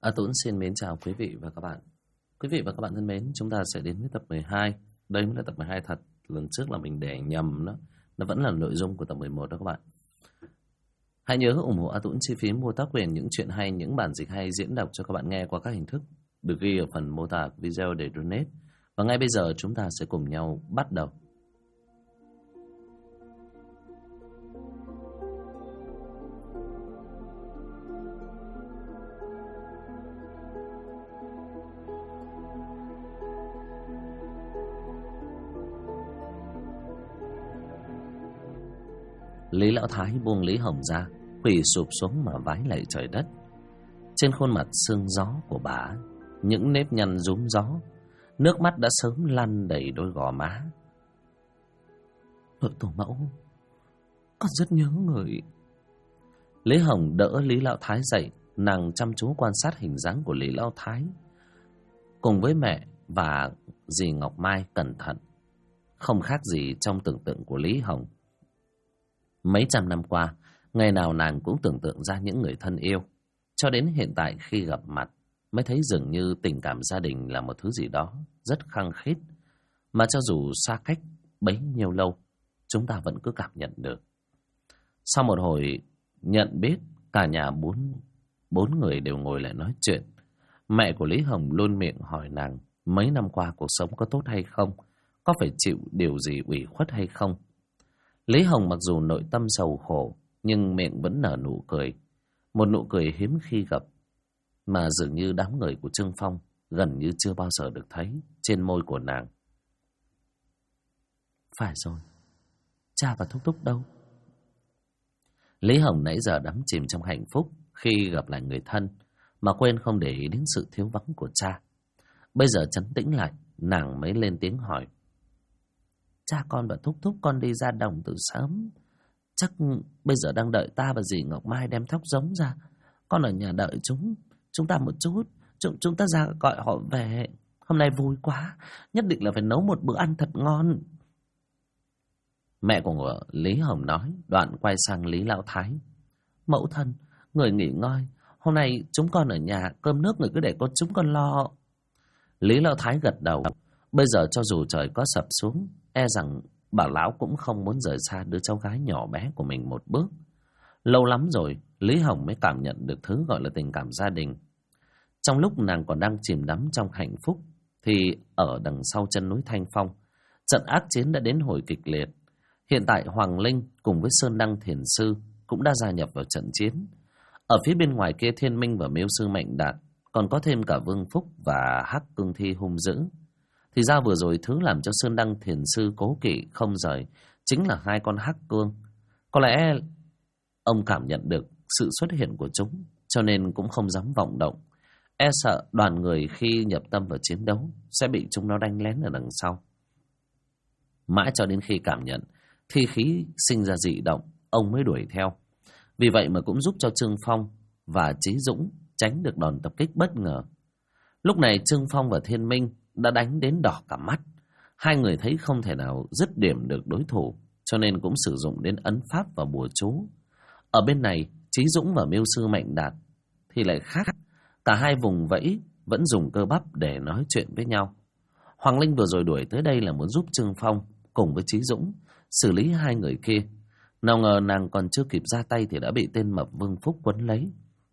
Tuấn xin mến chào quý vị và các bạn. Quý vị và các bạn thân mến, chúng ta sẽ đến với tập 12. Đây mới là tập 12 thật. Lần trước là mình để nhầm đó. Nó vẫn là nội dung của tập 11 đó các bạn. Hãy nhớ ủng hộ Tuấn chi phí mua tác quyền những chuyện hay, những bản dịch hay diễn đọc cho các bạn nghe qua các hình thức được ghi ở phần mô tả video để donate. Và ngay bây giờ chúng ta sẽ cùng nhau bắt đầu. Lý Lão Thái buông Lý Hồng ra, quỳ sụp xuống mà vái lạy trời đất. Trên khuôn mặt sương gió của bà, những nếp nhăn rúm gió, nước mắt đã sớm lăn đầy đôi gò má. Nội tổ mẫu, con rất nhớ người. Lý Hồng đỡ Lý Lão Thái dậy, nàng chăm chú quan sát hình dáng của Lý Lão Thái cùng với mẹ và dì Ngọc Mai cẩn thận, không khác gì trong tưởng tượng của Lý Hồng. Mấy trăm năm qua, ngày nào nàng cũng tưởng tượng ra những người thân yêu. Cho đến hiện tại khi gặp mặt, mới thấy dường như tình cảm gia đình là một thứ gì đó rất khăng khít, mà cho dù xa cách bấy nhiêu lâu, chúng ta vẫn cứ cảm nhận được. Sau một hồi nhận biết, cả nhà bốn người đều ngồi lại nói chuyện. Mẹ của Lý Hồng luôn miệng hỏi nàng mấy năm qua cuộc sống có tốt hay không, có phải chịu điều gì ủy khuất hay không. Lý Hồng mặc dù nội tâm sầu khổ, nhưng miệng vẫn nở nụ cười. Một nụ cười hiếm khi gặp, mà dường như đám người của Trương Phong gần như chưa bao giờ được thấy trên môi của nàng. Phải rồi, cha và thúc thúc đâu? Lý Hồng nãy giờ đắm chìm trong hạnh phúc khi gặp lại người thân, mà quên không để ý đến sự thiếu vắng của cha. Bây giờ trấn tĩnh lại, nàng mới lên tiếng hỏi. Cha con và thúc thúc con đi ra đồng từ sớm. Chắc bây giờ đang đợi ta và dì Ngọc Mai đem thóc giống ra. Con ở nhà đợi chúng ta một chút. Chúng ta ra gọi họ về. Hôm nay vui quá, nhất định là phải nấu một bữa ăn thật ngon. Mẹ của Lý Hồng nói, đoạn quay sang Lý Lão Thái. Mẫu thân, người nghỉ ngơi. Hôm nay chúng con ở nhà, cơm nước người cứ để chúng con lo. Lý Lão Thái gật đầu. Bây giờ cho dù trời có sập xuống, e rằng bà lão cũng không muốn rời xa đứa cháu gái nhỏ bé của mình một bước. Lâu lắm rồi, Lý Hồng mới cảm nhận được thứ gọi là tình cảm gia đình. Trong lúc nàng còn đang chìm đắm trong hạnh phúc, thì ở đằng sau chân núi Thanh Phong, trận ác chiến đã đến hồi kịch liệt. Hiện tại Hoàng Linh cùng với Sơn Đăng Thiền Sư cũng đã gia nhập vào trận chiến. Ở phía bên ngoài kia Thiên Minh và Miêu Sư Mạnh Đạt, còn có thêm cả Vương Phúc và Hắc Cương Thi hung dữ. Thì ra vừa rồi thứ làm cho Sơn Đăng Thiền Sư cố kỵ không rời chính là hai con hắc cương. Có lẽ ông cảm nhận được sự xuất hiện của chúng, cho nên cũng không dám vọng động. E sợ đoàn người khi nhập tâm vào chiến đấu sẽ bị chúng nó đánh lén ở đằng sau. Mãi cho đến khi cảm nhận thi khí sinh ra dị động, ông mới đuổi theo. Vì vậy mà cũng giúp cho Trương Phong và Chí Dũng tránh được đòn tập kích bất ngờ. Lúc này Trương Phong và Thiên Minh đã đánh đến đỏ cả mắt. Hai người thấy không thể nào dứt điểm được đối thủ, cho nên cũng sử dụng đến ấn pháp và bùa chú. Ở bên này, Chí Dũng và Miêu Sư Mạnh Đạt thì lại khác. Cả hai vùng vẫy vẫn dùng cơ bắp để nói chuyện với nhau. Hoàng Linh vừa rồi đuổi tới đây là muốn giúp Trương Phong cùng với Chí Dũng xử lý hai người kia. Nào ngờ nàng còn chưa kịp ra tay thì đã bị tên mập Vương Phúc quấn lấy.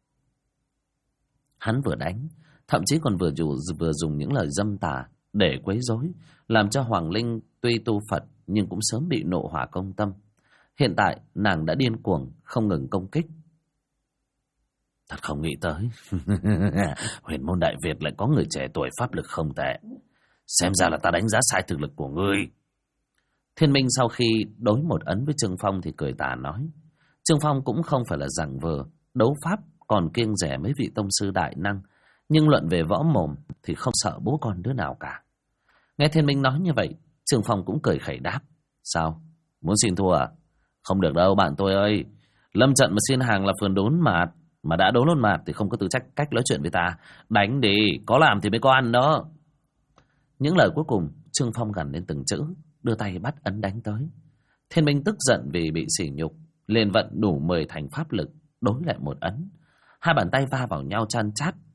Hắn vừa đánh, thậm chí còn vừa dùng những lời dâm tà để quấy rối, làm cho Hoàng Linh tuy tu Phật nhưng cũng sớm bị nộ hỏa công tâm. Hiện tại nàng đã điên cuồng không ngừng công kích. Thật không nghĩ tới Huyền môn Đại Việt lại có người trẻ tuổi pháp lực không tệ. Xem ra là ta đánh giá sai thực lực của ngươi. Thiên Minh sau khi đối một ấn với Trương Phong thì cười tà nói. Trương Phong cũng không phải là giảng vờ đấu pháp còn kiêng rẻ mấy vị tông sư đại năng, nhưng luận về võ mồm thì không sợ bố con đứa nào cả. Nghe Thiên Minh nói như vậy, Trương Phong cũng cười khẩy đáp. Sao? Muốn xin thua à? Không được đâu bạn tôi ơi. Lâm trận mà xin hàng là phường đốn mạt. Mà đã đốn luôn mạt thì không có tư cách nói chuyện với ta. Đánh đi, có làm thì mới có ăn đó. Những lời cuối cùng Trương Phong gằn lên từng chữ, đưa tay bắt ấn đánh tới. Thiên Minh tức giận vì bị sỉ nhục, liền vận đủ 10 thành pháp lực đối lại một ấn. Hai bàn tay va vào nhau chan chát,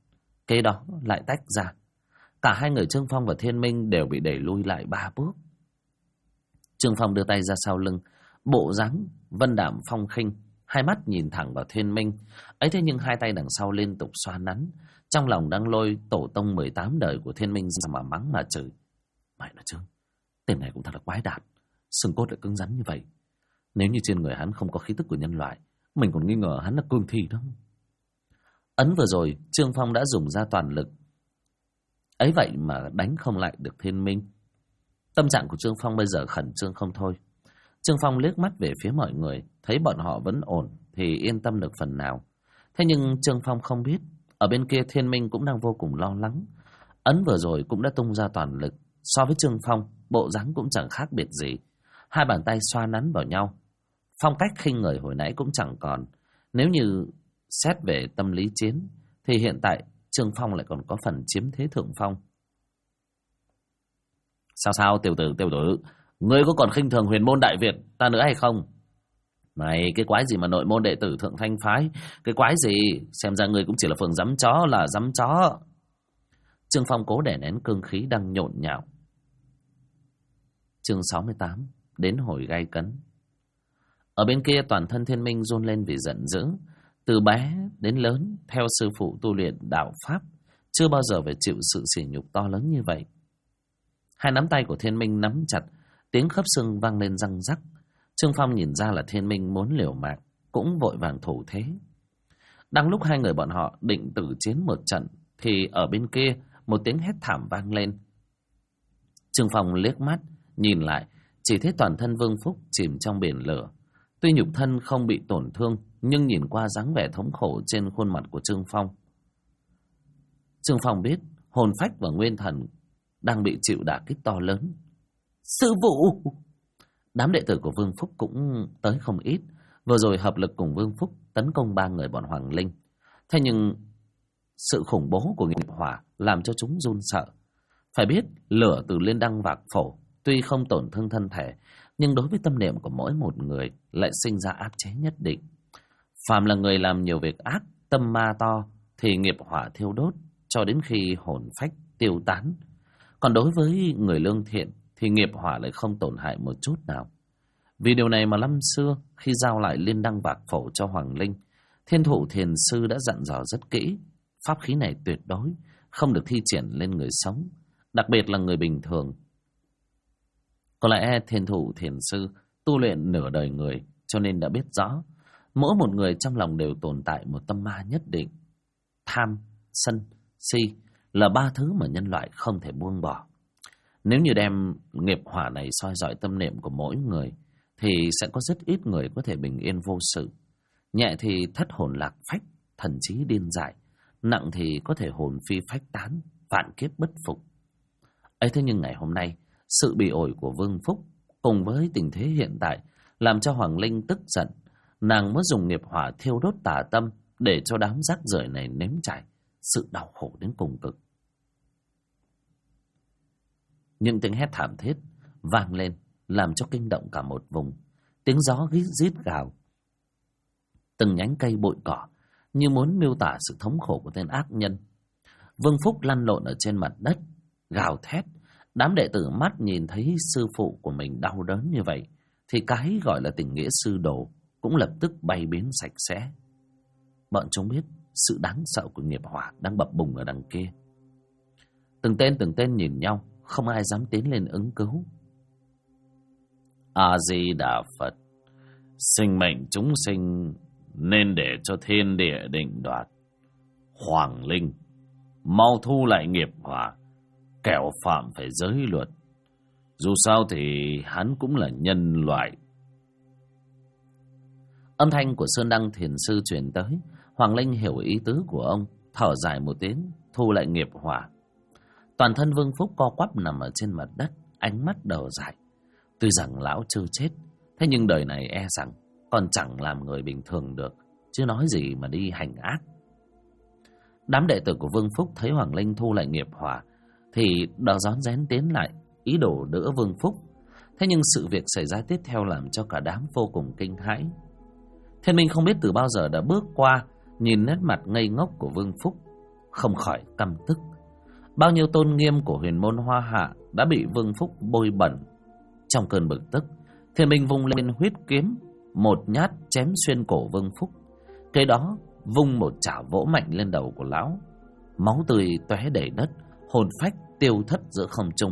Kế đó lại tách ra. Cả hai người Trương Phong và Thiên Minh đều bị đẩy lui lại 3 bước. Trương Phong đưa tay ra sau lưng, bộ dáng vân đạm phong khinh, hai mắt nhìn thẳng vào Thiên Minh. Ấy thế nhưng hai tay đằng sau liên tục xoa nắn, trong lòng đang lôi tổ tông 18 đời của Thiên Minh ra mà mắng mà chửi. Mày nói chứ, tên này cũng thật là quái đản, xương cốt lại cứng rắn như vậy. Nếu như trên người hắn không có khí tức của nhân loại, mình còn nghi ngờ hắn là cương thi đó. Ấn vừa rồi Trương Phong đã dùng ra toàn lực, ấy vậy mà đánh không lại được Thiên Minh. Tâm trạng của Trương Phong bây giờ khẩn trương không thôi. Trương Phong liếc mắt về phía mọi người, thấy bọn họ vẫn ổn thì yên tâm được phần nào. Thế nhưng Trương Phong không biết, ở bên kia Thiên Minh cũng đang vô cùng lo lắng. Ấn vừa rồi cũng đã tung ra toàn lực, so với Trương Phong, bộ dáng cũng chẳng khác biệt gì. Hai bàn tay xoa nắn vào nhau, phong cách khinh người hồi nãy cũng chẳng còn. Nếu như xét về tâm lý chiến thì hiện tại Trương Phong lại còn có phần chiếm thế thượng phong. Sao tiểu tử, ngươi có còn khinh thường huyền môn Đại Việt ta nữa hay không? Này, cái quái gì mà nội môn đệ tử thượng thanh phái? Cái quái gì? Xem ra ngươi cũng chỉ là phường giấm chó là giấm chó. Trương Phong cố đè nén cương khí đang nhộn nhạo. Chương 68, đến hồi gay cấn. Ở bên kia toàn thân Thiên Minh run lên vì giận dữ. Từ bé đến lớn, theo sư phụ tu luyện đạo pháp, chưa bao giờ phải chịu sự sỉ nhục to lớn như vậy. Hai nắm tay của Thiên Minh nắm chặt, tiếng khớp xương vang lên răng rắc. Trương Phong nhìn ra là Thiên Minh muốn liều mạng, cũng vội vàng thủ thế. Đang lúc hai người bọn họ định tử chiến một trận, thì ở bên kia một tiếng hét thảm vang lên. Trương Phong liếc mắt nhìn lại, chỉ thấy toàn thân Vương Phúc chìm trong biển lửa. Tuy nhục thân không bị tổn thương, nhưng nhìn qua dáng vẻ thống khổ trên khuôn mặt của Trương Phong, Trương Phong biết hồn phách và nguyên thần đang bị chịu đả kích to lớn. Sư phụ! Đám đệ tử của Vương Phúc cũng tới không ít, vừa rồi hợp lực cùng Vương Phúc tấn công 3 người bọn Hoàng Linh. Thế nhưng sự khủng bố của nghiệp hỏa làm cho chúng run sợ. Phải biết lửa từ Liên Đăng Vạc Phổ tuy không tổn thương thân thể, nhưng đối với tâm niệm của mỗi một người lại sinh ra áp chế nhất định. Phàm là người làm nhiều việc ác, tâm ma to thì nghiệp hỏa thiêu đốt cho đến khi hồn phách tiêu tán. Còn đối với người lương thiện thì nghiệp hỏa lại không tổn hại một chút nào. Vì điều này mà năm xưa khi giao lại Liên Đăng Vạc Phổ cho Hoàng Linh, Thiên Thụ Thiền Sư đã dặn dò rất kỹ, pháp khí này tuyệt đối không được thi triển lên người sống, đặc biệt là người bình thường. Có lẽ Thiên Thụ Thiền Sư tu luyện nửa đời người, cho nên đã biết rõ mỗi một người trong lòng đều tồn tại một tâm ma nhất định. Tham, sân, si là 3 thứ mà nhân loại không thể buông bỏ. Nếu như đem nghiệp hỏa này soi rọi tâm niệm của mỗi người thì sẽ có rất ít người có thể bình yên vô sự. Nhẹ thì thất hồn lạc phách, thần trí điên dại, nặng thì có thể hồn phi phách tán, vạn kiếp bất phục. Ấy thế nhưng ngày hôm nay, sự bị ổi của Vương Phúc cùng với tình thế hiện tại làm cho Hoàng Linh tức giận. Nàng muốn dùng nghiệp hỏa thiêu đốt tà tâm để cho đám rác rưởi này nếm trải sự đau khổ đến cùng cực. Những tiếng hét thảm thiết vang lên làm cho kinh động cả một vùng. Tiếng gió rít gào, từng nhánh cây bụi cỏ như muốn miêu tả sự thống khổ của tên ác nhân. Vương Phúc lăn lộn ở trên mặt đất, gào thét. Đám đệ tử mắt nhìn thấy sư phụ của mình đau đớn như vậy thì cái gọi là tình nghĩa sư đồ cũng lập tức bay biến sạch sẽ. Bọn chúng biết sự đáng sợ của nghiệp hỏa đang bập bùng ở đằng kia. Từng tên nhìn nhau, không ai dám tiến lên ứng cứu. A Di Đà Phật, sinh mệnh chúng sinh nên để cho thiên địa định đoạt. Hoàng Linh, mau thu lại nghiệp hỏa, kẻo phạm phải giới luật. Dù sao thì hắn cũng là nhân loại. Âm thanh của Sơn Đăng Thiền Sư truyền tới. Hoàng Linh hiểu ý tứ của ông, thở dài một tiếng, thu lại nghiệp hỏa. Toàn thân Vương Phúc co quắp nằm ở trên mặt đất, ánh mắt đờ dại. Tuy rằng lão chưa chết, thế nhưng đời này e rằng còn chẳng làm người bình thường được, chứ nói gì mà đi hành ác. Đám đệ tử của Vương Phúc thấy Hoàng Linh thu lại nghiệp hỏa thì đò rón rén tiến lại, ý đồ đỡ Vương Phúc. Thế nhưng sự việc xảy ra tiếp theo làm cho cả đám vô cùng kinh hãi. Thiên Minh không biết từ bao giờ đã bước qua, nhìn nét mặt ngây ngốc của Vương Phúc, không khỏi căm tức. Bao nhiêu tôn nghiêm của huyền môn Hoa Hạ đã bị Vương Phúc bôi bẩn. Trong cơn bực tức, Thiên Minh vung lên huyết kiếm, một nhát chém xuyên cổ Vương Phúc. Kế đó vung một chảo vỗ mạnh lên đầu của lão. Máu tươi tóe đầy đất, hồn phách tiêu thất giữa không trung.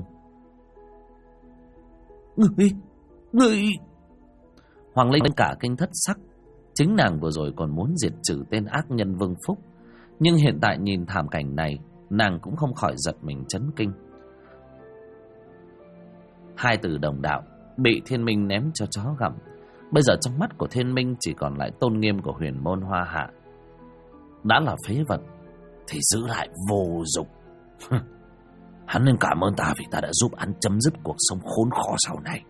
Người! Hoàng Linh cả kinh thất sắc. Chính nàng vừa rồi còn muốn diệt trừ tên ác nhân Vương Phúc, nhưng hiện tại nhìn thảm cảnh này, nàng cũng không khỏi giật mình chấn kinh. Hai từ đồng đạo bị Thiên Minh ném cho chó gặm. Bây giờ trong mắt của Thiên Minh chỉ còn lại tôn nghiêm của huyền môn Hoa Hạ. Đã là phế vật thì giữ lại vô dụng. Hắn nên cảm ơn ta vì ta đã giúp hắn chấm dứt cuộc sống khốn khổ sau này.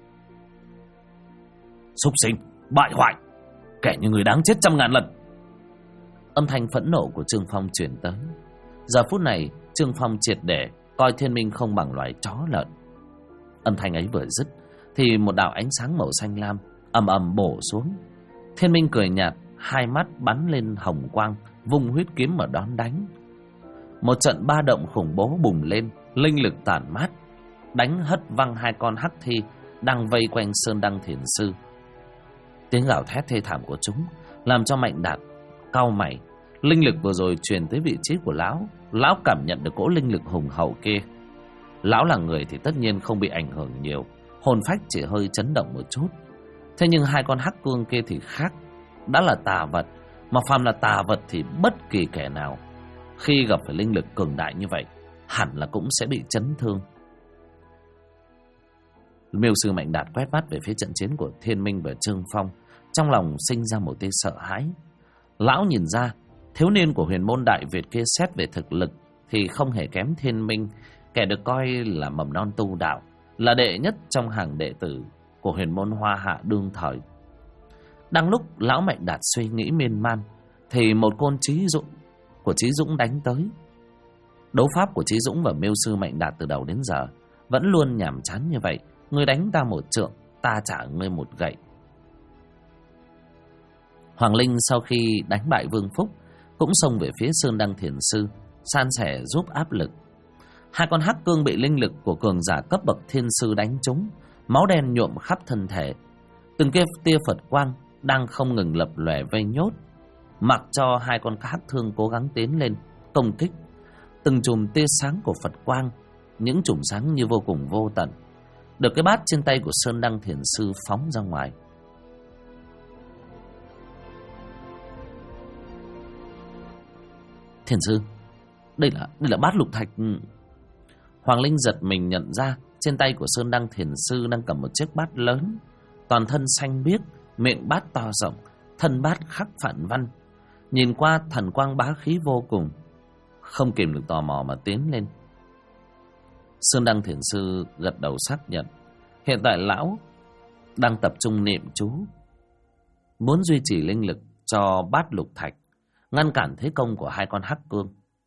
Súc sinh, bại hoại, kẻ như người đáng chết trăm ngàn lần. Âm thanh phẫn nộ của Trương Phong truyền tới. Giờ phút này Trương Phong triệt để coi Thiên Minh không bằng loài chó lợn. Âm thanh ấy vừa dứt thì một đạo ánh sáng màu xanh lam ầm ầm bổ xuống. Thiên Minh cười nhạt, hai mắt bắn lên hồng quang, vung huyết kiếm mà đón đánh. Một trận ba động khủng bố bùng lên, linh lực tản mát, đánh hất văng hai con hắc thi đang vây quanh Sơn Đăng Thiền Sư. Tiếng gào thét thê thảm của chúng làm cho Mạnh Đạt cau mày. Linh lực vừa rồi truyền tới vị trí của lão, lão cảm nhận được cỗ linh lực hùng hậu kia. Lão là người thì tất nhiên không bị ảnh hưởng nhiều, hồn phách chỉ hơi chấn động một chút. Thế nhưng hai con hắc cương kia thì khác, đã là tà vật, mà phàm là tà vật thì bất kỳ kẻ nào khi gặp phải linh lực cường đại như vậy hẳn là cũng sẽ bị chấn thương. Miêu sư Mạnh Đạt quét mắt về phía trận chiến của Thiên Minh và Trương Phong, trong lòng sinh ra một tia sợ hãi. Lão nhìn ra thiếu niên của huyền môn Đại Việt kia xét về thực lực thì không hề kém Thiên Minh, kẻ được coi là mầm non tu đạo, là đệ nhất trong hàng đệ tử của huyền môn Hoa Hạ đương thời. Đang lúc lão Mạnh Đạt suy nghĩ miên man thì một côn Chí Dũng đánh tới. Đấu pháp của Chí Dũng và Miêu sư Mạnh Đạt từ đầu đến giờ vẫn luôn nhàm chán như vậy. Ngươi đánh ta một trượng, ta trả ngươi một gậy. Hoàng Linh sau khi đánh bại Vương Phúc cũng xông về phía Sơn Đăng Thiền Sư, san sẻ giúp áp lực. Hai con hắc cương bị linh lực của cường giả cấp bậc thiên sư đánh trúng, máu đen nhuộm khắp thân thể. Từng tia Phật quang đang không ngừng lập lòe vây nhốt, mặc cho hai con hắc thương cố gắng tiến lên công kích. Từng chùm tia sáng của Phật quang, những chùm sáng như vô cùng vô tận, được cái bát trên tay của Sơn Đăng Thiền Sư phóng ra ngoài. Thiền Sư, đây là bát lục thạch. Hoàng Linh giật mình nhận ra trên tay của Sơn Đăng Thiền Sư đang cầm một chiếc bát lớn, toàn thân xanh biếc, miệng bát to rộng, thân bát khắc phản văn, nhìn qua thần quang bá khí vô cùng. Không kìm được tò mò mà tiến lên. Sơn Đăng Thiền Sư gật đầu xác nhận. Hiện tại lão đang tập trung niệm chú, muốn duy trì linh lực cho bát lục thạch, ngăn cản thế công của hai con hắc cương.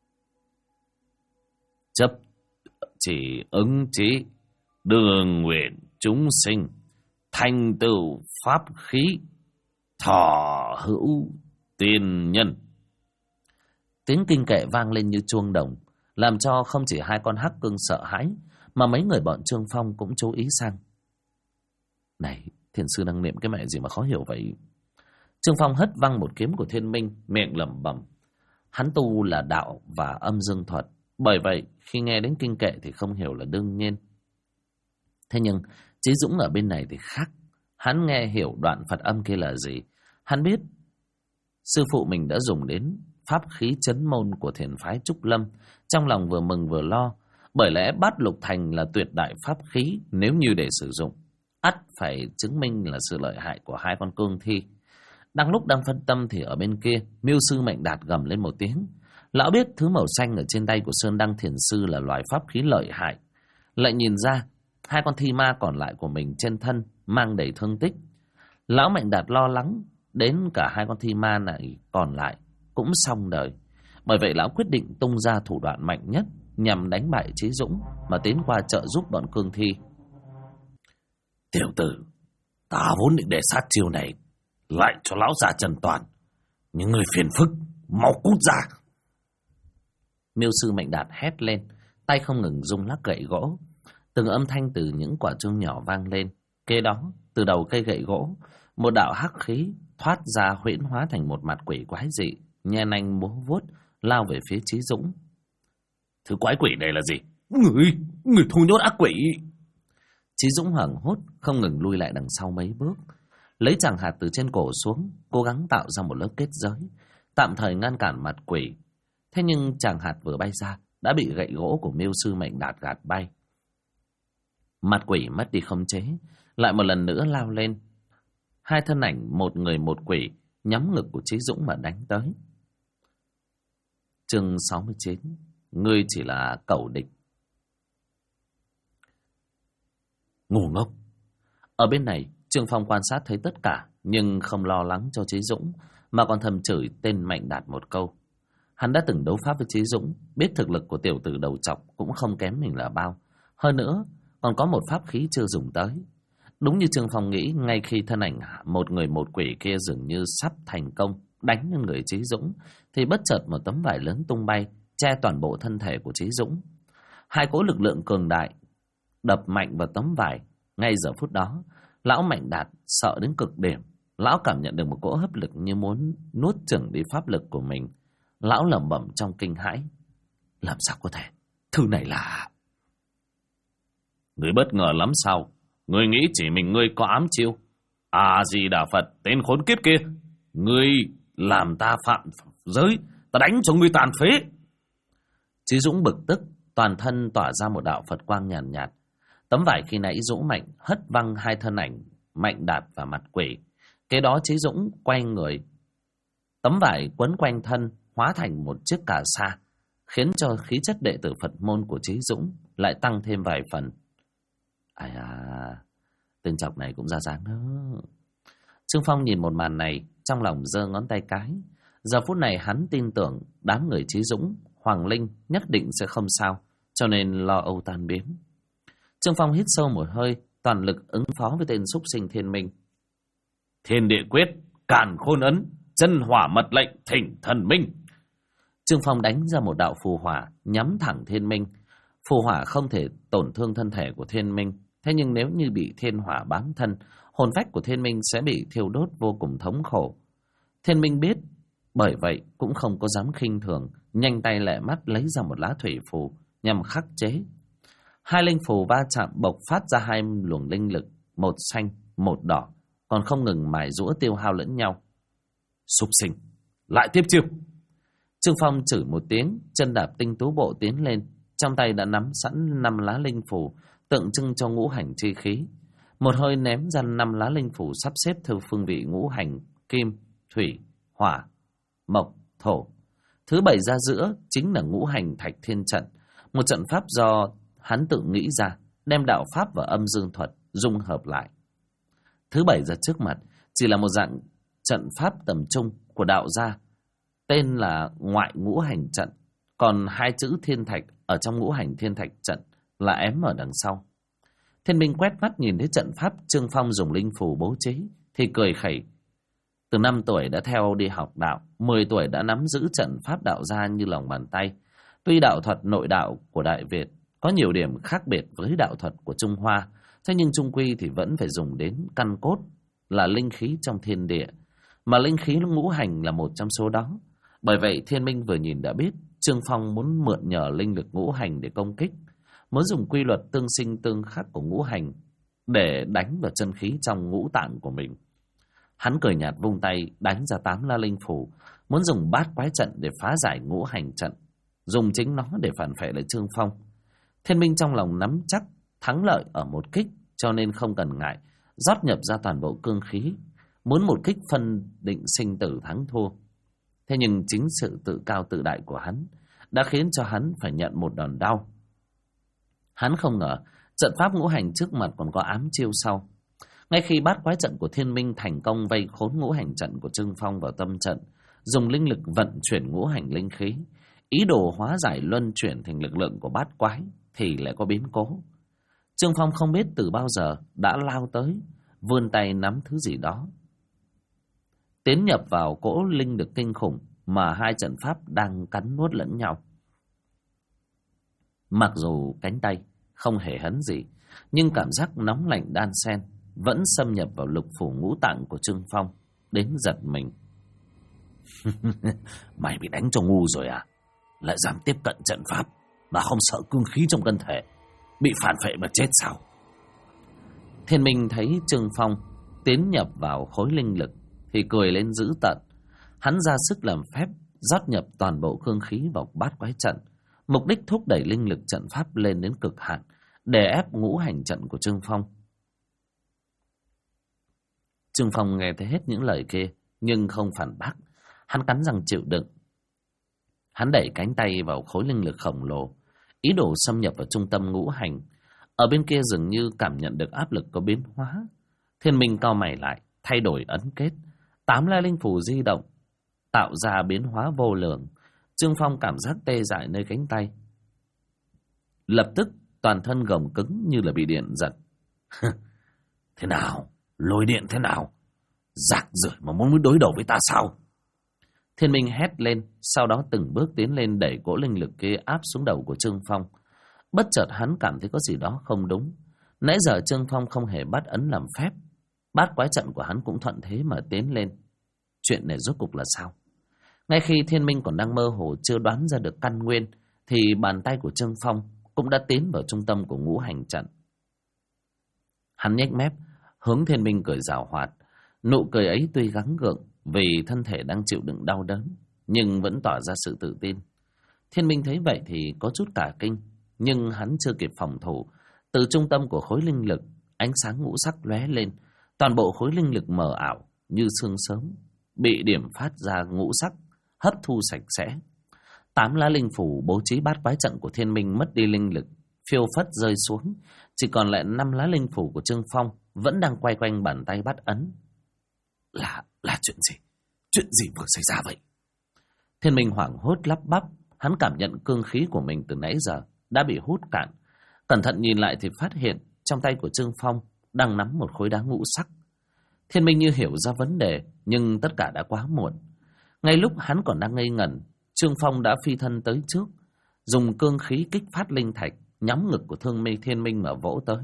Chấp chỉ ứng chí, đưa nguyện chúng sinh, thành tựu pháp khí, thọ hữu tiên nhân. Tiếng kinh kệ vang lên như chuông đồng, làm cho không chỉ hai con hắc cương sợ hãi, mà mấy người bọn Trương Phong cũng chú ý sang. Này, Thiền Sư đang niệm cái mẹ gì mà khó hiểu vậy? Trương Phong hất văng một kiếm của Thiên Minh, miệng lẩm bẩm. Hắn tu là đạo và âm dương thuật, bởi vậy khi nghe đến kinh kệ thì không hiểu là đương nhiên. Thế nhưng Chí Dũng ở bên này thì khác. Hắn nghe hiểu đoạn Phật âm kia là gì. Hắn biết sư phụ mình đã dùng đến pháp khí chấn môn của thiền phái Trúc Lâm. Trong lòng vừa mừng vừa lo, bởi lẽ bát lục thành là tuyệt đại pháp khí, nếu như để sử dụng ắt phải chứng minh là sự lợi hại của hai con cương thi. Đang lúc đang phân tâm thì ở bên kia, Miêu sư Mạnh Đạt gầm lên một tiếng. Lão biết thứ màu xanh ở trên tay của Sơn Đăng Thiền Sư là loại pháp khí lợi hại, lại nhìn ra hai con thi ma còn lại của mình trên thân mang đầy thương tích. Lão Mạnh Đạt lo lắng đến cả hai con thi ma này còn lại cũng xong đời. Bởi vậy lão quyết định tung ra thủ đoạn mạnh nhất nhằm đánh bại Chí Dũng mà tiến qua trợ giúp bọn cương thi. Tiểu tử, ta vốn định để sát chiêu này lại cho lão già Trần Toàn, nhưng người phiền phức, mau cút ra. Miêu sư Mạnh Đạt hét lên, tay không ngừng rung lắc gậy gỗ. Từng âm thanh từ những quả chuông nhỏ vang lên. Kế đó, từ đầu cây gậy gỗ, một đạo hắc khí thoát ra huyễn hóa thành một mặt quỷ quái dị, nhe nanh múa vuốt lao về phía Chí Dũng. Thứ quái quỷ này là gì? Người thu nhốt ác quỷ! Chí Dũng hoảng hốt, không ngừng lui lại đằng sau mấy bước, lấy chàng hạt từ trên cổ xuống, cố gắng tạo ra một lớp kết giới, tạm thời ngăn cản mặt quỷ. Thế nhưng chàng hạt vừa bay ra, đã bị gậy gỗ của Miêu sư Mạnh Đạt gạt bay. Mặt quỷ mất đi khống chế, lại một lần nữa lao lên. Hai thân ảnh, một người một quỷ, nhắm ngực của Chí Dũng mà đánh tới. Chương 69. Ngươi chỉ là cẩu địch. Ngu ngốc! Ở bên này, Trương Phong quan sát thấy tất cả, nhưng không lo lắng cho Chí Dũng, mà còn thầm chửi tên Mạnh Đạt một câu. Hắn đã từng đấu pháp với Chí Dũng, biết thực lực của tiểu tử đầu trọc cũng không kém mình là bao. Hơn nữa, còn có một pháp khí chưa dùng tới. Đúng như Trương Phong nghĩ, ngay khi thân ảnh một người một quỷ kia dường như sắp thành công đánh lên người Chí Dũng, thì bất chợt một tấm vải lớn tung bay, che toàn bộ thân thể của Chí Dũng. Hai cỗ lực lượng cường đại đập mạnh vào tấm vải. Ngay giờ phút đó, lão Mạnh Đạt sợ đến cực điểm. Lão cảm nhận được một cỗ hấp lực như muốn nuốt chửng đi pháp lực của mình. Lão lẩm bẩm trong kinh hãi. Làm sao có thể? Thứ này là... Ngươi bất ngờ lắm sao? Ngươi nghĩ chỉ mình ngươi có ám chiêu? A-di-đà Phật, tên khốn kiếp kia! Ngươi làm ta phạm giới, ta đánh cho ngươi tàn phế! Chí Dũng bực tức, toàn thân tỏa ra một đạo Phật quang nhàn nhạt. Tấm vải khi nãy Dũng Mạnh hất văng hai thân ảnh Mạnh Đạt và mặt quỷ. Kế đó Chí Dũng quay người, tấm vải quấn quanh thân hóa thành một chiếc cà sa, khiến cho khí chất đệ tử Phật môn của Chí Dũng lại tăng thêm vài phần. Ai à, tên chọc này cũng ra dáng đó. Trương Phong nhìn một màn này, trong lòng giơ ngón tay cái. Giờ phút này hắn tin tưởng đám người Chí Dũng, Hoàng Linh nhất định sẽ không sao, cho nên lo âu tan biến. Trương Phong hít sâu một hơi, toàn lực ứng phó với tên súc sinh Thiên Minh. Thiên địa quyết, càn khôn ấn, chân hỏa mật lệnh, thỉnh thần minh. Trương Phong đánh ra một đạo phù hỏa nhắm thẳng Thiên Minh. Phù hỏa không thể tổn thương thân thể của Thiên Minh, thế nhưng nếu như bị thiên hỏa bám thân, hồn phách của Thiên Minh sẽ bị thiêu đốt vô cùng thống khổ. Thiên Minh biết, bởi vậy cũng không có dám khinh thường, nhanh tay lẹ mắt lấy ra một lá thủy phù nhằm khắc chế. Hai linh phù va chạm bộc phát ra hai luồng linh lực, một xanh, một đỏ, còn không ngừng mài giũa tiêu hao lẫn nhau. Súc sinh, lại tiếp chiêu! Trương Phong chửi một tiếng, chân đạp tinh tú bộ tiến lên, trong tay đã nắm sẵn 5 lá linh phù, tượng trưng cho ngũ hành chi khí. Một hơi ném ra 5 lá linh phù sắp xếp theo phương vị ngũ hành kim, thủy, hỏa, mộc, thổ. Thứ 7 ra giữa chính là ngũ hành thạch thiên trận, một trận pháp do hắn tự nghĩ ra, đem đạo pháp và âm dương thuật dung hợp lại. Thứ 7 ra trước mặt chỉ là một dạng trận pháp tầm trung của đạo gia, tên là ngoại ngũ hành trận, còn hai chữ thiên thạch ở trong ngũ hành thiên thạch trận là ém ở đằng sau. Thiên Minh quét mắt nhìn thấy trận pháp Trương Phong dùng linh phù bố trí thì cười khẩy. Từ 5 tuổi đã theo đi học đạo, 10 tuổi đã nắm giữ trận pháp đạo gia như lòng bàn tay. Tuy đạo thuật nội đạo của Đại Việt có nhiều điểm khác biệt với đạo thuật của Trung Hoa, thế nhưng chung quy thì vẫn phải dùng đến căn cốt là linh khí trong thiên địa, mà linh khí ngũ hành là một trong số đó. Bởi vậy Thiên Minh vừa nhìn đã biết Trương Phong muốn mượn nhờ linh lực ngũ hành để công kích, muốn dùng quy luật tương sinh tương khắc của ngũ hành để đánh vào chân khí trong ngũ tạng của mình. Hắn cười nhạt vung tay đánh ra 8 la linh phù, muốn dùng bát quái trận để phá giải ngũ hành trận, dùng chính nó để phản phệ lại Trương Phong. Thiên Minh trong lòng nắm chắc thắng lợi ở một kích, cho nên không cần ngại, rót nhập ra toàn bộ cương khí, muốn một kích phân định sinh tử thắng thua. Thế nhưng chính sự tự cao tự đại của hắn đã khiến cho hắn phải nhận một đòn đau. Hắn không ngờ trận pháp ngũ hành trước mặt còn có ám chiêu sau. Ngay khi bát quái trận của Thiên Minh thành công vây khốn ngũ hành trận của Trương Phong vào tâm trận, dùng linh lực vận chuyển ngũ hành linh khí, ý đồ hóa giải luân chuyển thành lực lượng của bát quái, thì lại có biến cố. Trương Phong không biết từ bao giờ đã lao tới, vươn tay nắm thứ gì đó, tiến nhập vào cỗ linh lực kinh khủng mà hai trận pháp đang cắn nuốt lẫn nhau. Mặc dù cánh tay không hề hấn gì, nhưng cảm giác nóng lạnh đan xen vẫn xâm nhập vào lục phủ ngũ tạng của Trương Phong, đến giật mình. Mày bị đánh cho ngu rồi à? Lại dám tiếp cận trận pháp mà không sợ cương khí trong cơ thể bị phản phệ mà chết sao? Thiên Minh thấy Trương Phong tiến nhập vào khối linh lực thì cười lên dữ tợn. Hắn ra sức làm phép rót nhập toàn bộ cương khí vào bát quái trận, mục đích thúc đẩy linh lực trận pháp lên đến cực hạn để ép ngũ hành trận của Trương Phong. Trương Phong nghe thấy hết những lời kia nhưng không phản bác. Hắn cắn răng chịu đựng. Hắn đẩy cánh tay vào khối linh lực khổng lồ, ý đồ xâm nhập vào trung tâm ngũ hành. Ở bên kia dường như cảm nhận được áp lực có biến hóa. Thiên Minh cau mày lại, thay đổi ấn kết. 8 la linh phù di động, tạo ra biến hóa vô lượng. Trương Phong cảm giác tê dại nơi cánh tay. Lập tức toàn thân gồng cứng như là bị điện giật. Thế nào? Lôi điện thế nào? Rác rưởi mà muốn đối đầu với ta sao? Thiên Minh hét lên, sau đó từng bước tiến lên đẩy cỗ linh lực kia áp xuống đầu của Trương Phong. Bất chợt hắn cảm thấy có gì đó không đúng. Nãy giờ Trương Phong không hề bắt ấn làm phép, bát quái trận của hắn cũng thuận thế mà tiến lên. Chuyện này rốt cục là sao? Ngay khi Thiên Minh còn đang mơ hồ chưa đoán ra được căn nguyên, thì bàn tay của Trương Phong cũng đã tiến vào trung tâm của ngũ hành trận. Hắn nhếch mép hướng Thiên Minh cười giảo hoạt. Nụ cười ấy tuy gắng gượng vì thân thể đang chịu đựng đau đớn, nhưng vẫn tỏ ra sự tự tin. Thiên Minh thấy vậy thì có chút cả kinh, nhưng hắn chưa kịp phòng thủ. Từ trung tâm của khối linh lực, ánh sáng ngũ sắc lóe lên. Toàn bộ khối linh lực mờ ảo như sương sớm bị điểm phát ra ngũ sắc hấp thu sạch sẽ. 8 lá linh phủ bố trí bát quái trận của Thiên Minh mất đi linh lực, phiêu phất rơi xuống. Chỉ còn lại 5 lá linh phủ của Trương Phong vẫn đang quay quanh bàn tay bắt ấn. Là chuyện gì? Chuyện gì vừa xảy ra vậy? Thiên Minh hoảng hốt lắp bắp. Hắn cảm nhận cương khí của mình từ nãy giờ đã bị hút cạn. Cẩn thận nhìn lại thì phát hiện trong tay của Trương Phong đang nắm một khối đá ngũ sắc. Thiên Minh như hiểu ra vấn đề, nhưng tất cả đã quá muộn. Ngay lúc hắn còn đang ngây ngẩn, Trương Phong đã phi thân tới trước, dùng cương khí kích phát linh thạch nhắm ngực của Thiên Minh mà vỗ tới.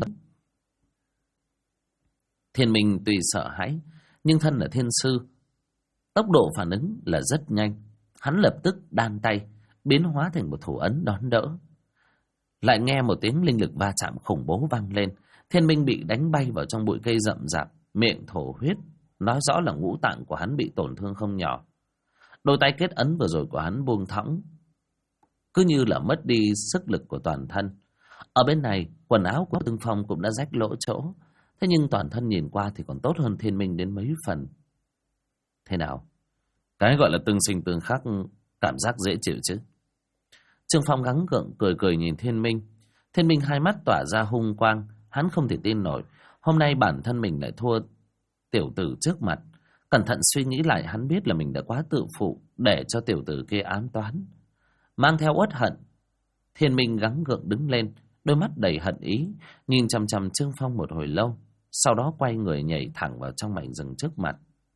Thiên Minh tuy sợ hãi, nhưng thân là thiên sư, tốc độ phản ứng là rất nhanh. Hắn lập tức đan tay biến hóa thành một thủ ấn đón đỡ. Lại nghe một tiếng linh lực va chạm khủng bố vang lên. Thiên Minh bị đánh bay vào trong bụi cây rậm rạp, miệng thổ huyết, nói rõ là ngũ tạng của hắn bị tổn thương không nhỏ. Đôi tay kết ấn vừa rồi của hắn buông thõng, cứ như là mất đi sức lực của toàn thân. Ở bên này, quần áo của Trương Phong cũng đã rách lỗ chỗ, thế nhưng toàn thân nhìn qua thì còn tốt hơn Thiên Minh đến mấy phần. Thế nào? Cái gọi là tương sinh tương khắc, cảm giác dễ chịu chứ? Trương Phong gắng gượng cười cười nhìn Thiên Minh. Thiên Minh hai mắt tỏa ra hung quang. Hắn không thể tin nổi, hôm nay bản thân mình lại thua tiểu tử trước mặt. Cẩn thận suy nghĩ lại, hắn biết là mình đã quá tự phụ để cho tiểu tử kia ám toán. Mang theo uất hận, Thiên Minh gắng gượng đứng lên, đôi mắt đầy hận ý, nhìn chằm chằm Trương Phong một hồi lâu, sau đó quay người nhảy thẳng vào trong mảnh rừng trước mặt.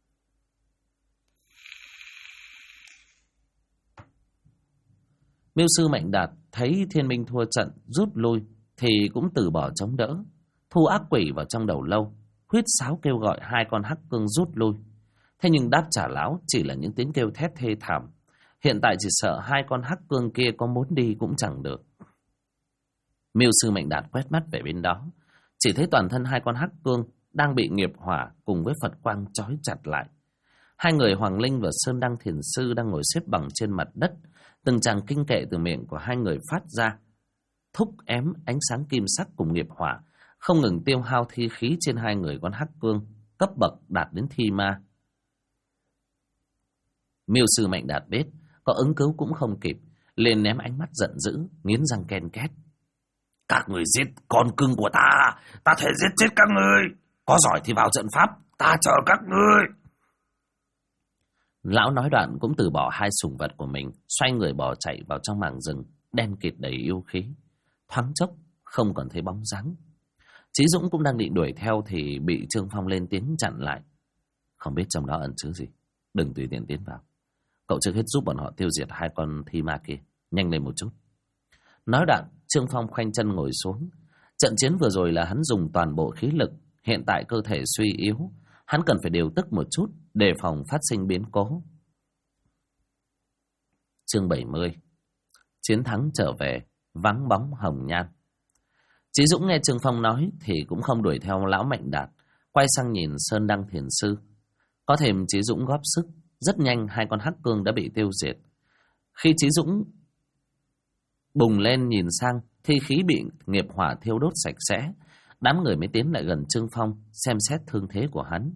Miêu sư Mạnh Đạt thấy Thiên Minh thua trận rút lui thì cũng từ bỏ chống đỡ, thu ác quỷ vào trong đầu lâu, huýt sáo kêu gọi hai con hắc cương rút lui. Thế nhưng đáp trả lão chỉ là những tiếng kêu thét thê thảm. Hiện tại chỉ sợ hai con hắc cương kia có muốn đi cũng chẳng được. Miêu sư Mạnh Đạt quét mắt về bên đó, chỉ thấy toàn thân hai con hắc cương đang bị nghiệp hỏa cùng với Phật quang trói chặt lại. Hai người Hoàng Linh và Sơn Đăng Thiền Sư đang ngồi xếp bằng trên mặt đất. Từng tràng kinh kệ từ miệng của hai người phát ra, thúc ém ánh sáng kim sắc cùng nghiệp hỏa, không ngừng tiêu hao thi khí trên hai người con hắc cương, cấp bậc đạt đến thi ma. Miêu sư Mạnh Đạt biết có ứng cứu cũng không kịp, liền ném ánh mắt giận dữ, nghiến răng ken két. Các người giết con cưng của ta thể giết chết các người. Có giỏi thì vào trận pháp, ta chờ các ngươi. Lão nói đoạn cũng từ bỏ hai sủng vật của mình, xoay người bỏ chạy vào trong mảng rừng đen kịt đầy yêu khí. Thoáng chốc không còn thấy bóng dáng. Chí Dũng cũng đang định đuổi theo thì bị Trương Phong lên tiếng chặn lại. Không biết trong đó ẩn chứa gì, đừng tùy tiện tiến vào. Cậu trước hết giúp bọn họ tiêu diệt hai con thi ma kia, nhanh lên một chút. Nói đoạn Trương Phong khoanh chân ngồi xuống. Trận chiến vừa rồi là hắn dùng toàn bộ khí lực, hiện tại cơ thể suy yếu, hắn cần phải điều tức một chút, đề phòng phát sinh biến cố. Chương 70. Chiến thắng trở về, vắng bóng hồng nhan. Chí Dũng nghe Trương Phong nói thì cũng không đuổi theo lão Mạnh Đạt, quay sang nhìn Sơn Đăng Thiền Sư. Có thêm Chí Dũng góp sức, rất nhanh hai con hắc cương đã bị tiêu diệt. Khi Chí Dũng bùng lên nhìn sang, thi khí bị nghiệp hỏa thiêu đốt sạch sẽ, đám người mới tiến lại gần Trương Phong xem xét thương thế của hắn.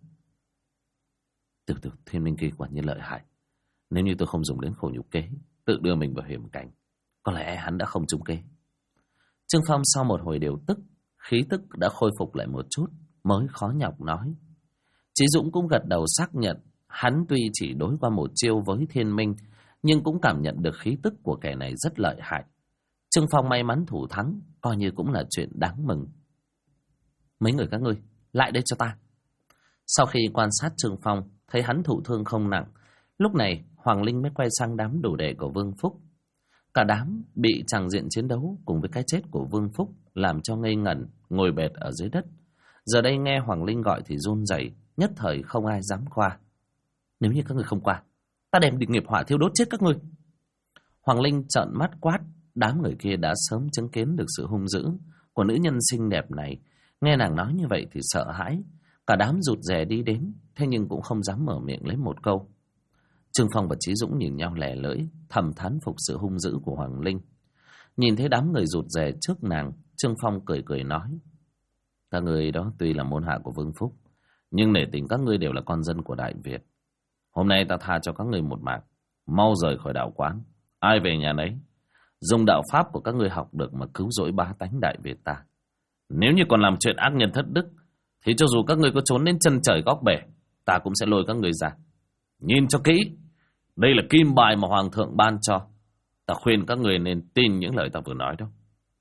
Từ từ, Thiên Minh Kỳ quả nhiên lợi hại. Nếu như tôi không dùng đến khổ nhục kế, tự đưa mình vào hiểm cảnh, có lẽ hắn đã không trúng kế. Trương Phong sau một hồi điều tức, khí tức đã khôi phục lại một chút, mới khó nhọc nói. Chí Dũng cũng gật đầu xác nhận, hắn tuy chỉ đối qua một chiêu với Thiên Minh, nhưng cũng cảm nhận được khí tức của kẻ này rất lợi hại. Trương Phong may mắn thủ thắng, coi như cũng là chuyện đáng mừng. Mấy người các ngươi, lại đây cho ta. Sau khi quan sát Trương Phong, thấy hắn thụ thương không nặng, lúc này Hoàng Linh mới quay sang đám đồ đệ của Vương Phúc. Cả đám bị tràng diện chiến đấu cùng với cái chết của Vương Phúc làm cho ngây ngẩn, ngồi bệt ở dưới đất. Giờ đây nghe Hoàng Linh gọi thì run rẩy, nhất thời không ai dám qua. Nếu như các người không qua, ta đem định nghiệp hỏa thiêu đốt chết các ngươi. Hoàng Linh trợn mắt quát. Đám người kia đã sớm chứng kiến được sự hung dữ của nữ nhân xinh đẹp này. Nghe nàng nói như vậy thì sợ hãi, cả đám rụt rè đi đến, thế nhưng cũng không dám mở miệng lấy một câu. Trương Phong và Chí Dũng nhìn nhau lẻ lưỡi, thầm thán phục sự hung dữ của Hoàng Linh. Nhìn thấy đám người rụt rè trước nàng, Trương Phong cười cười nói: các người đó tuy là môn hạ của Vương Phúc, nhưng nể tình các ngươi đều là con dân của Đại Việt. Hôm nay ta tha cho các ngươi một mạng, mau rời khỏi đạo quán, ai về nhà nấy, dùng đạo pháp của các ngươi học được mà cứu rỗi bá tánh Đại Việt ta. Nếu như còn làm chuyện ác nhân thất đức, thì cho dù các ngươi có trốn đến chân trời góc bể, ta cũng sẽ lôi các ngươi ra. Nhìn cho kỹ, đây là kim bài mà Hoàng thượng ban cho. Ta khuyên các ngươi nên tin những lời ta vừa nói đó.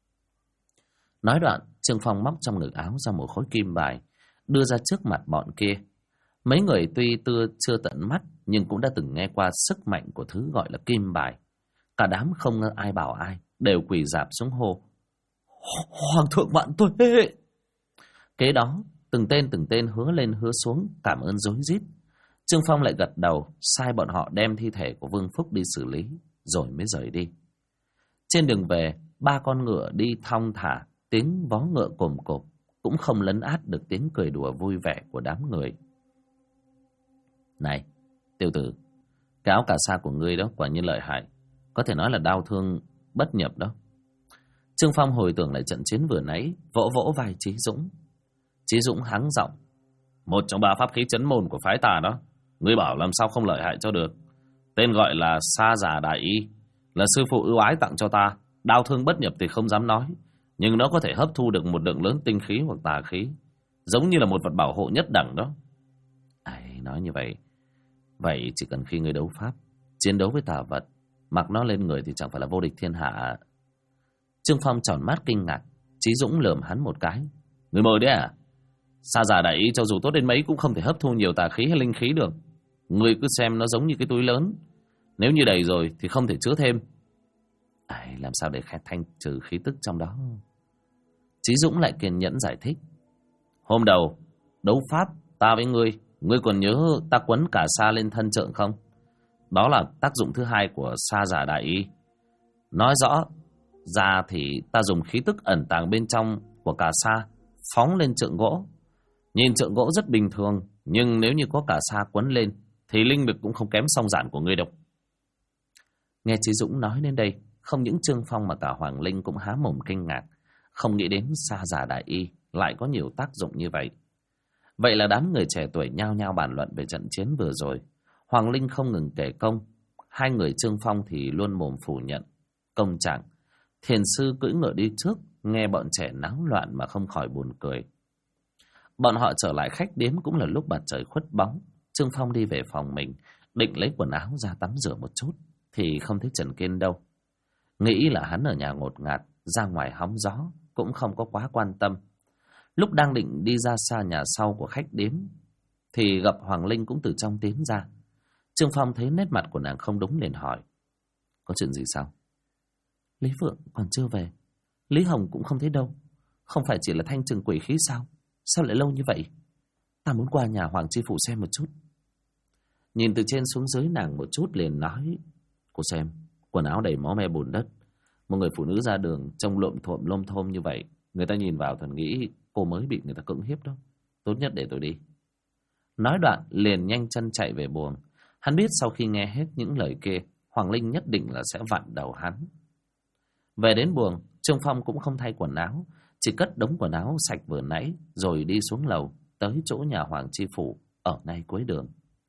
Nói đoạn, Trương Phong móc trong ngực áo ra một khối kim bài, đưa ra trước mặt bọn kia. Mấy người tuy chưa tận mắt, nhưng cũng đã từng nghe qua sức mạnh của thứ gọi là kim bài. Cả đám không ai bảo ai, đều quỳ rạp xuống hô: Hoàng thượng vạn tuế! Kế đó, từng tên hứa lên hứa xuống cảm ơn rối rít. Trương Phong lại gật đầu, sai bọn họ đem thi thể của Vương Phúc đi xử lý, rồi mới rời đi. Trên đường về, 3 con ngựa đi thong thả, tiếng vó ngựa cồm cộp, cũng không lấn át được tiếng cười đùa vui vẻ của đám người. Này, tiểu tử, cái áo cà sa của ngươi đó quả nhiên lợi hại, có thể nói là đao thương bất nhập đó. Trương Phong hồi tưởng lại trận chiến vừa nãy, vỗ vỗ vai Chí Dũng. Chí Dũng hắng giọng: một trong 3 pháp khí trấn môn của phái ta đó, ngươi bảo làm sao không lợi hại cho được. Tên gọi là Sa Giả Đại Y, là sư phụ ưu ái tặng cho ta. Đao thương bất nhập thì không dám nói, nhưng nó có thể hấp thu được một lượng lớn tinh khí hoặc tà khí, giống như là một vật bảo hộ nhất đẳng đó. Ai nói như vậy, vậy chỉ cần khi ngươi đấu pháp, chiến đấu với tà vật, mặc nó lên người thì chẳng phải là vô địch thiên hạ. Trương Phong tròn mắt kinh ngạc. Chí Dũng lườm hắn một cái: người mời đấy à? Sa Giả Đại Y cho dù tốt đến mấy cũng không thể hấp thu nhiều tà khí hay linh khí được. Ngươi cứ xem nó giống như cái túi lớn, nếu như đầy rồi thì không thể chứa thêm. Ai, làm sao để thanh trừ khí tức trong đó? Chí Dũng lại kiên nhẫn giải thích: hôm đầu đấu pháp ta với ngươi còn nhớ ta quấn cả sa lên thân trượng không? Đó là tác dụng thứ 2 của Sa Giả Đại Y. Nói rõ ra thì ta dùng khí tức ẩn tàng bên trong của cả sa phóng lên trượng gỗ. Nhìn trượng gỗ rất bình thường, nhưng nếu như có cả sa quấn lên thì linh lực cũng không kém song giản của ngươi đâu. Nghe Chí Dũng nói đến đây, không những Trương Phong mà cả Hoàng Linh cũng há mồm kinh ngạc, không nghĩ đến Sa Giả Đại Y lại có nhiều tác dụng như vậy. Vậy là đám người trẻ tuổi nhao nhao bàn luận về trận chiến vừa rồi. Hoàng Linh không ngừng kể công, 2 người Trương Phong thì luôn mồm phủ nhận công trạng. Thiền sư cưỡi ngựa đi trước, nghe bọn trẻ náo loạn mà không khỏi buồn cười. Bọn họ trở lại khách điếm cũng là lúc mặt trời khuất bóng. Trương Phong đi về phòng mình, định lấy quần áo ra tắm rửa một chút, thì không thấy Trần Kiên đâu. Nghĩ là hắn ở nhà ngột ngạt, ra ngoài hóng gió, cũng không có quá quan tâm. Lúc đang định đi ra xa nhà sau của khách điếm, thì gặp Hoàng Linh cũng từ trong tiến ra. Trương Phong thấy nét mặt của nàng không đúng liền hỏi: có chuyện gì sao? Lý Phượng còn chưa về. Lý Hồng cũng không thấy đâu. Không phải chỉ là thanh trừng quỷ khí sao? Sao lại lâu như vậy? Ta muốn qua nhà Hoàng Chi Phủ xem một chút. Nhìn từ trên xuống dưới nàng một chút liền nói: Cô xem, quần áo đầy máu me bùn đất, một người phụ nữ ra đường trông lôm thôm như vậy, người ta nhìn vào thần nghĩ cô mới bị người ta cưỡng hiếp đó. Tốt nhất để tôi đi. Nói đoạn liền nhanh chân chạy về buồng. Hắn biết sau khi nghe hết những lời kia, Hoàng Linh nhất định là sẽ vặn đầu hắn. Về đến buồng, Trương Phong cũng không thay quần áo, chỉ cất đống quần áo sạch vừa nãy rồi đi xuống lầu tới chỗ nhà Hoàng Chi Phủ ở ngay cuối đường.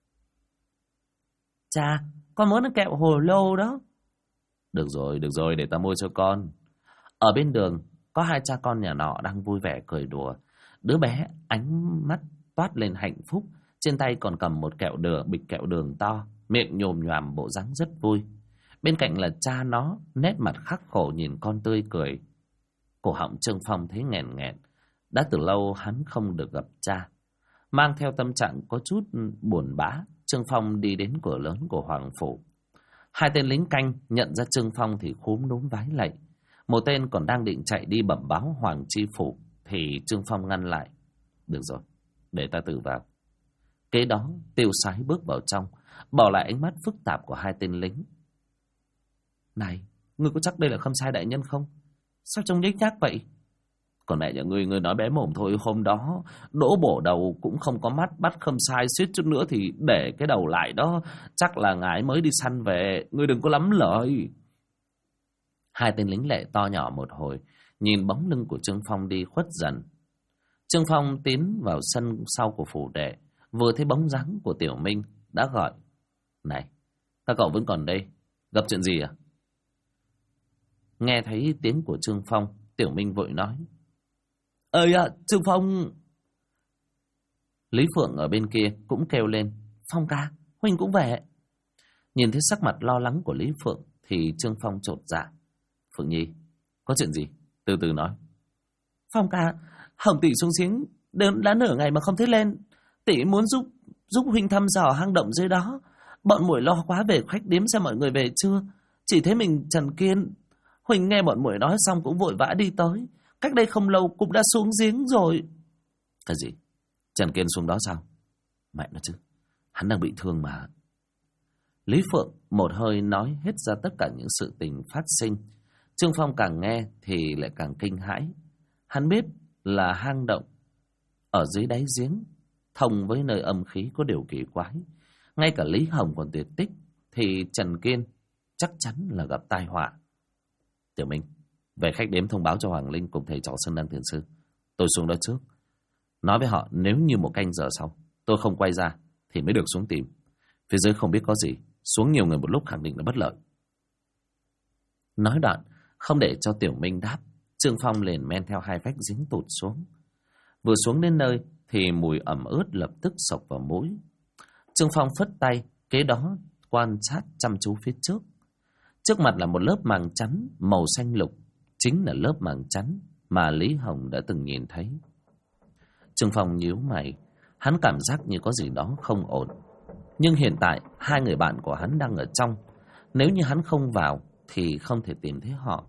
Cha, con muốn ăn kẹo hồ lô đó. Được rồi, để ta mua cho con. Ở bên đường, có hai cha con nhà nọ đang vui vẻ cười đùa. Đứa bé ánh mắt toát lên hạnh phúc, trên tay còn cầm một bịch kẹo đường to, miệng nhồm nhoàm bộ dáng rất vui. Bên cạnh là cha nó, nét mặt khắc khổ nhìn con tươi cười. Cổ họng Trương Phong thấy nghẹn nghẹn. Đã từ lâu hắn không được gặp cha. Mang theo tâm trạng có chút buồn bã, Trương Phong đi đến cửa lớn của Hoàng Phủ. Hai tên lính canh nhận ra Trương Phong thì khúm núm vái lạy. Một tên còn đang định chạy đi bẩm báo Hoàng Chi Phủ thì Trương Phong ngăn lại. Được rồi, để ta tự vào. Kế đó tiêu sái bước vào trong, bỏ lại ánh mắt phức tạp của hai tên lính. Này, ngươi có chắc đây là Khâm Sai đại nhân không? Sao trông nhếch nhác vậy? Còn mẹ nhà ngươi nói bé mồm thôi. Hôm đó đỗ bổ đầu cũng không có mắt, bắt Khâm Sai suýt chút nữa thì để cái đầu lại đó. Chắc là ngài mới đi săn về, ngươi đừng có lắm lời. Hai tên lính lệ to nhỏ một hồi, nhìn bóng lưng của Trương Phong đi khuất dần. Trương Phong tiến vào sân sau của phủ đệ, vừa thấy bóng dáng của Tiểu Minh đã gọi: Này, các cậu vẫn còn đây, gặp chuyện gì à? Nghe thấy tiếng của Trương Phong, Tiểu Minh vội nói: Ơi ạ, Trương Phong. Lý Phượng ở bên kia cũng kêu lên: Phong ca, huynh cũng về. Nhìn thấy sắc mặt lo lắng của Lý Phượng thì Trương Phong chột dạ. Phượng Nhi, có chuyện gì? Từ từ nói. Phong ca, Hồng tỷ xuống giếng đã nửa ngày mà không thấy lên. Tỷ muốn giúp huynh thăm dò hang động dưới đó. Bọn muội lo quá về khách điếm xem mọi người về chưa. Chỉ thấy mình Trần Kiên. Huynh nghe bọn muội nói xong cũng vội vã đi tới. Cách đây không lâu cũng đã xuống giếng rồi. Cái gì? Trần Kiên xuống đó sao? Mẹ nó chứ, hắn đang bị thương mà. Lý Phượng một hơi nói hết ra tất cả những sự tình phát sinh. Trương Phong càng nghe thì lại càng kinh hãi. Hắn biết là hang động ở dưới đáy giếng thông với nơi âm khí có điều kỳ quái. Ngay cả Lý Hồng còn tuyệt tích thì Trần Kiên chắc chắn là gặp tai họa. Tiểu Minh, về khách điếm thông báo cho Hoàng Linh cùng thầy trò Sơn Đăng Thiền Sư. Tôi xuống đó trước, nói với họ nếu như một canh giờ sau tôi không quay ra thì mới được xuống tìm. Phía dưới không biết có gì, xuống nhiều người một lúc khẳng định là bất lợi. Nói đoạn, không để cho Tiểu Minh đáp, Trương Phong liền men theo hai vách giếng tụt xuống. Vừa xuống đến nơi thì mùi ẩm ướt lập tức xộc vào mũi. Trương Phong phất tay, kế đó quan sát chăm chú phía trước. Trước mặt là một lớp màng chắn màu xanh lục, chính là lớp màng chắn mà Lý Hồng đã từng nhìn thấy. Trương Phong nhíu mày, hắn cảm giác như có gì đó không ổn. Nhưng hiện tại hai người bạn của hắn đang ở trong, nếu như hắn không vào thì không thể tìm thấy họ.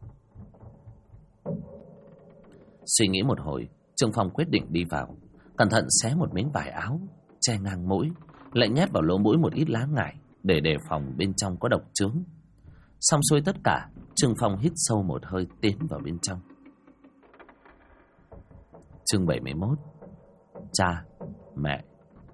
Suy nghĩ một hồi, Trương Phong quyết định đi vào, cẩn thận xé một miếng vải áo che ngang mũi, lại nhét vào lỗ mũi một ít lá ngải để đề phòng bên trong có độc chướng. Xong xuôi tất cả, Trương Phong hít sâu một hơi tiến vào bên trong. Chương 71. Cha, mẹ.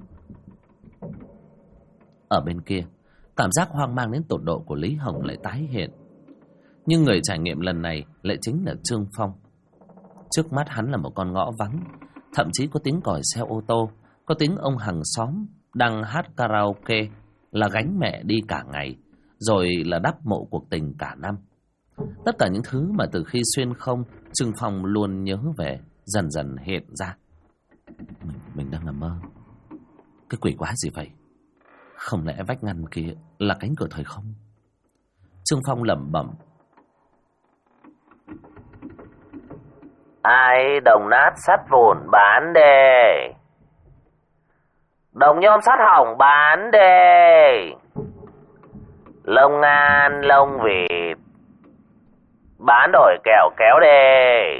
Ở bên kia, cảm giác hoang mang đến tột độ của Lý Hồng lại tái hiện. Nhưng người trải nghiệm lần này lại chính là Trương Phong. Trước mắt hắn là một con ngõ vắng, thậm chí có tiếng còi xe ô tô, có tiếng ông hàng xóm đang hát karaoke là gánh mẹ đi cả ngày, rồi là đắp mộ cuộc tình cả năm. Tất cả những thứ mà từ khi xuyên không, Trương Phong luôn nhớ về dần dần hiện ra. Mình đang nằm mơ. Cái quỷ quái gì vậy? Không lẽ vách ngăn kia là cánh cửa thời không? Trương Phong lẩm bẩm. Ai đồng nát sắt vụn bán đề, đồng nhôm sắt hỏng bán đề, lông ngan lông vịt, bán đổi kẹo kéo đề.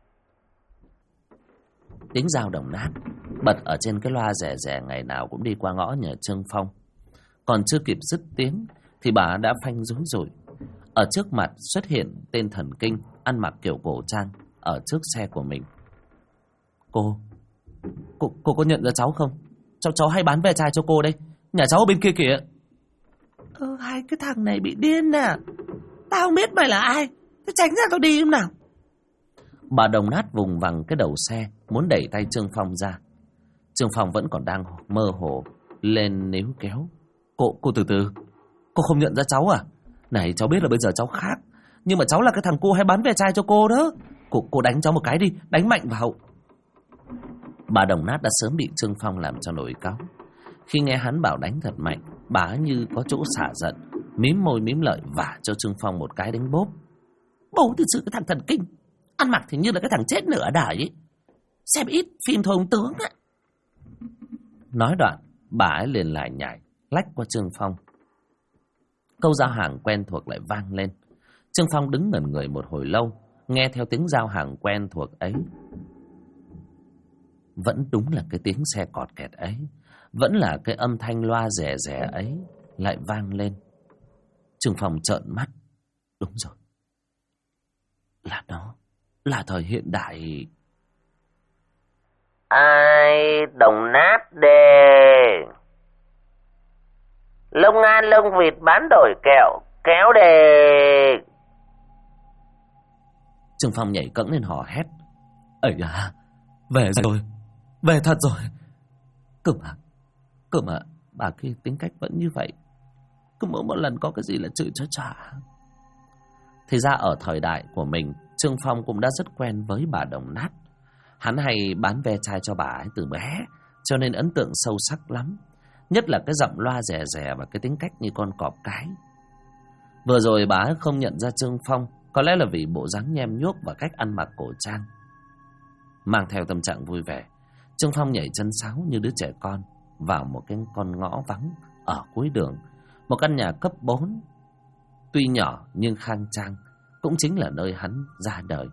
Tiếng dao đồng nát bật ở trên cái loa rè rè ngày nào cũng đi qua ngõ nhà Trương Phong. Còn chưa kịp dứt tiếng thì bà đã phanh rối rồi. Ở trước mặt xuất hiện tên thần kinh ăn mặc kiểu cổ trang ở trước xe của mình. Cô có nhận ra cháu không? Cháu hay bán ve chai cho cô đây. Nhà cháu ở bên kia kìa. Hai cái thằng này bị điên à? Tao không biết mày là ai, thế tránh ra tao đi không nào. Bà đồng nát vùng vằng cái đầu xe, muốn đẩy tay Trương Phong ra. Trương Phong vẫn còn đang mơ hồ lên níu kéo. Cô từ từ. Cô không nhận ra cháu à? Này, cháu biết là bây giờ cháu khác, nhưng mà cháu là cái thằng cô hay bán ve chai cho cô đó. Cô đánh cháu một cái đi, đánh mạnh vào. Bà đồng nát đã sớm bị Trương Phong làm cho nổi cáu. Khi nghe hắn bảo đánh thật mạnh, bà như có chỗ xả giận, mím môi mím lợi vả cho Trương Phong một cái đánh bốp. Bố thực sự cái thằng thần kinh, ăn mặc thì như là cái thằng chết nửa đời ấy. Xem ít phim thôi ông tướng á. Nói đoạn, bà ấy liền lại nhảy lách qua Trương Phong. Câu giao hàng quen thuộc lại vang lên. Trương Phong đứng ngẩn người một hồi lâu, nghe theo tiếng giao hàng quen thuộc ấy. Vẫn đúng là cái tiếng xe cọt kẹt ấy, vẫn là cái âm thanh loa rè rè ấy lại vang lên. Trương Phong trợn mắt. Đúng rồi, là nó, là thời hiện đại. Ai đồng nát đề. Lông An lông vịt bán đổi kẹo kéo đề. Trương Phong nhảy cẫng lên hò hét. Ây da, về rồi, về thật rồi. Cơ mà bà kia tính cách vẫn như vậy, cứ mỗi một lần có cái gì là chửi cho trả. Thì ra ở thời đại của mình, Trương Phong cũng đã rất quen với bà đồng nát. Hắn hay bán ve chai cho bà ấy từ bé, cho nên ấn tượng sâu sắc lắm. Nhất là cái giọng loa rè rè và cái tính cách như con cọp cái. Vừa rồi bà ấy không nhận ra Trương Phong, có lẽ là vì bộ dáng nhem nhuốc và cách ăn mặc cổ trang. Mang theo tâm trạng vui vẻ, Trương Phong nhảy chân sáo như đứa trẻ con vào một cái con ngõ vắng ở cuối đường. Một căn nhà cấp 4, tuy nhỏ nhưng khang trang, cũng chính là nơi hắn ra đời.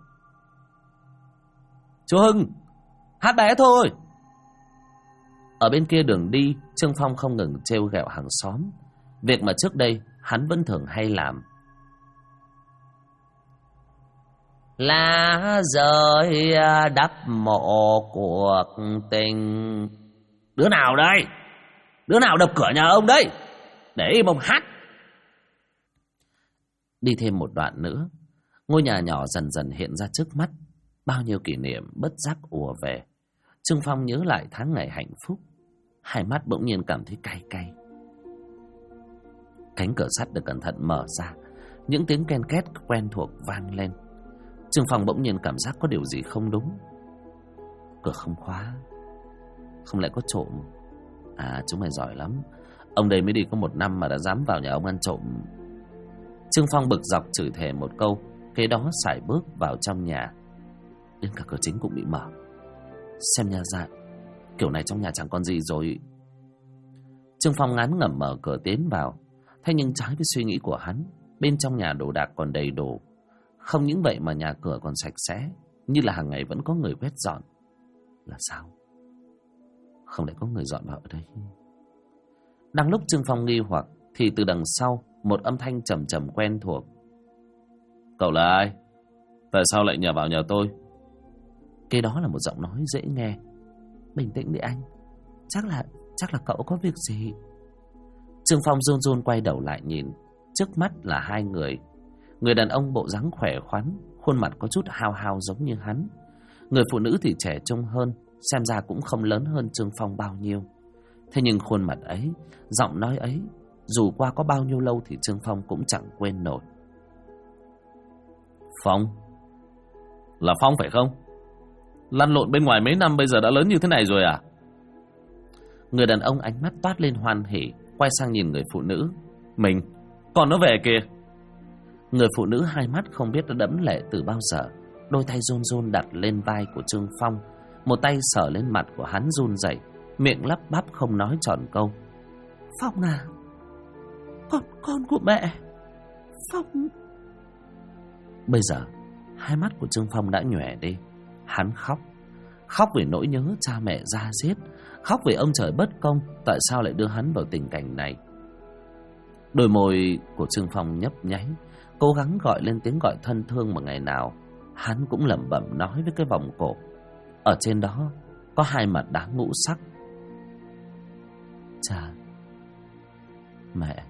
Chú Hưng, hát bé thôi. Ở bên kia đường đi, Trương Phong không ngừng trêu ghẹo hàng xóm, việc mà trước đây hắn vẫn thường hay làm. Lá rơi đắp mộ cuộc tình. Đứa nào đây? Đứa nào đập cửa nhà ông đấy? Để im ông hát. Đi thêm một đoạn nữa, ngôi nhà nhỏ dần dần hiện ra trước mắt. Bao nhiêu kỷ niệm bất giác ùa về. Trương Phong nhớ lại tháng ngày hạnh phúc, hai mắt bỗng nhiên cảm thấy cay cay. Cánh cửa sắt được cẩn thận mở ra, những tiếng ken két quen thuộc vang lên. Trương Phong bỗng nhiên cảm giác có điều gì không đúng. Cửa không khóa, không lẽ có trộm? À, chúng mày giỏi lắm, ông đây mới đi có 1 năm mà đã dám vào nhà ông ăn trộm. Trương Phong bực dọc chửi thề một câu, kế đó sải bước vào trong nhà. Đến cả cửa chính cũng bị mở. Xem nhà ra, kiểu này trong nhà chẳng còn gì rồi. Trương Phong ngán ngẩm mở cửa tiến vào. Thế nhưng trái với suy nghĩ của hắn, bên trong nhà đồ đạc còn đầy đủ. Không những vậy mà nhà cửa còn sạch sẽ, như là hàng ngày vẫn có người quét dọn. Là sao? Không lẽ có người dọn vào ở đây? Đang lúc Trương Phong nghi hoặc thì từ đằng sau một âm thanh trầm trầm quen thuộc. Cậu là ai? Tại sao lại nhờ vào nhà tôi? Cái đó là một giọng nói dễ nghe. Bình tĩnh đi anh, chắc là cậu có việc gì. Trương Phong run run quay đầu lại nhìn. Trước mắt là hai người. Người đàn ông bộ dáng khỏe khoắn, khuôn mặt có chút hao hao giống như hắn. Người phụ nữ thì trẻ trung hơn, xem ra cũng không lớn hơn Trương Phong bao nhiêu. Thế nhưng khuôn mặt ấy, giọng nói ấy, dù qua có bao nhiêu lâu thì Trương Phong cũng chẳng quên nổi. Phong? Là Phong phải không? Lăn lộn bên ngoài mấy năm bây giờ đã lớn như thế này rồi à? Người đàn ông ánh mắt toát lên hoan hỉ, quay sang nhìn người phụ nữ. Mình, còn nó về kìa. Người phụ nữ hai mắt không biết đã đẫm lệ từ bao giờ, đôi tay run run đặt lên vai của Trương Phong, một tay sờ lên mặt của hắn run rẩy, miệng lắp bắp không nói tròn câu. Phong à, con của mẹ. Phong. Bây giờ hai mắt của Trương Phong đã nhòe đi. Hắn khóc. Khóc vì nỗi nhớ cha mẹ da diết. Khóc vì ông trời bất công, tại sao lại đưa hắn vào tình cảnh này. Đôi môi của Trương Phong nhấp nháy, cố gắng gọi lên tiếng gọi thân thương mà ngày nào hắn cũng lẩm bẩm nói với cái vòng cổ. Ở trên đó có hai mặt đá ngũ sắc. Cha, mẹ,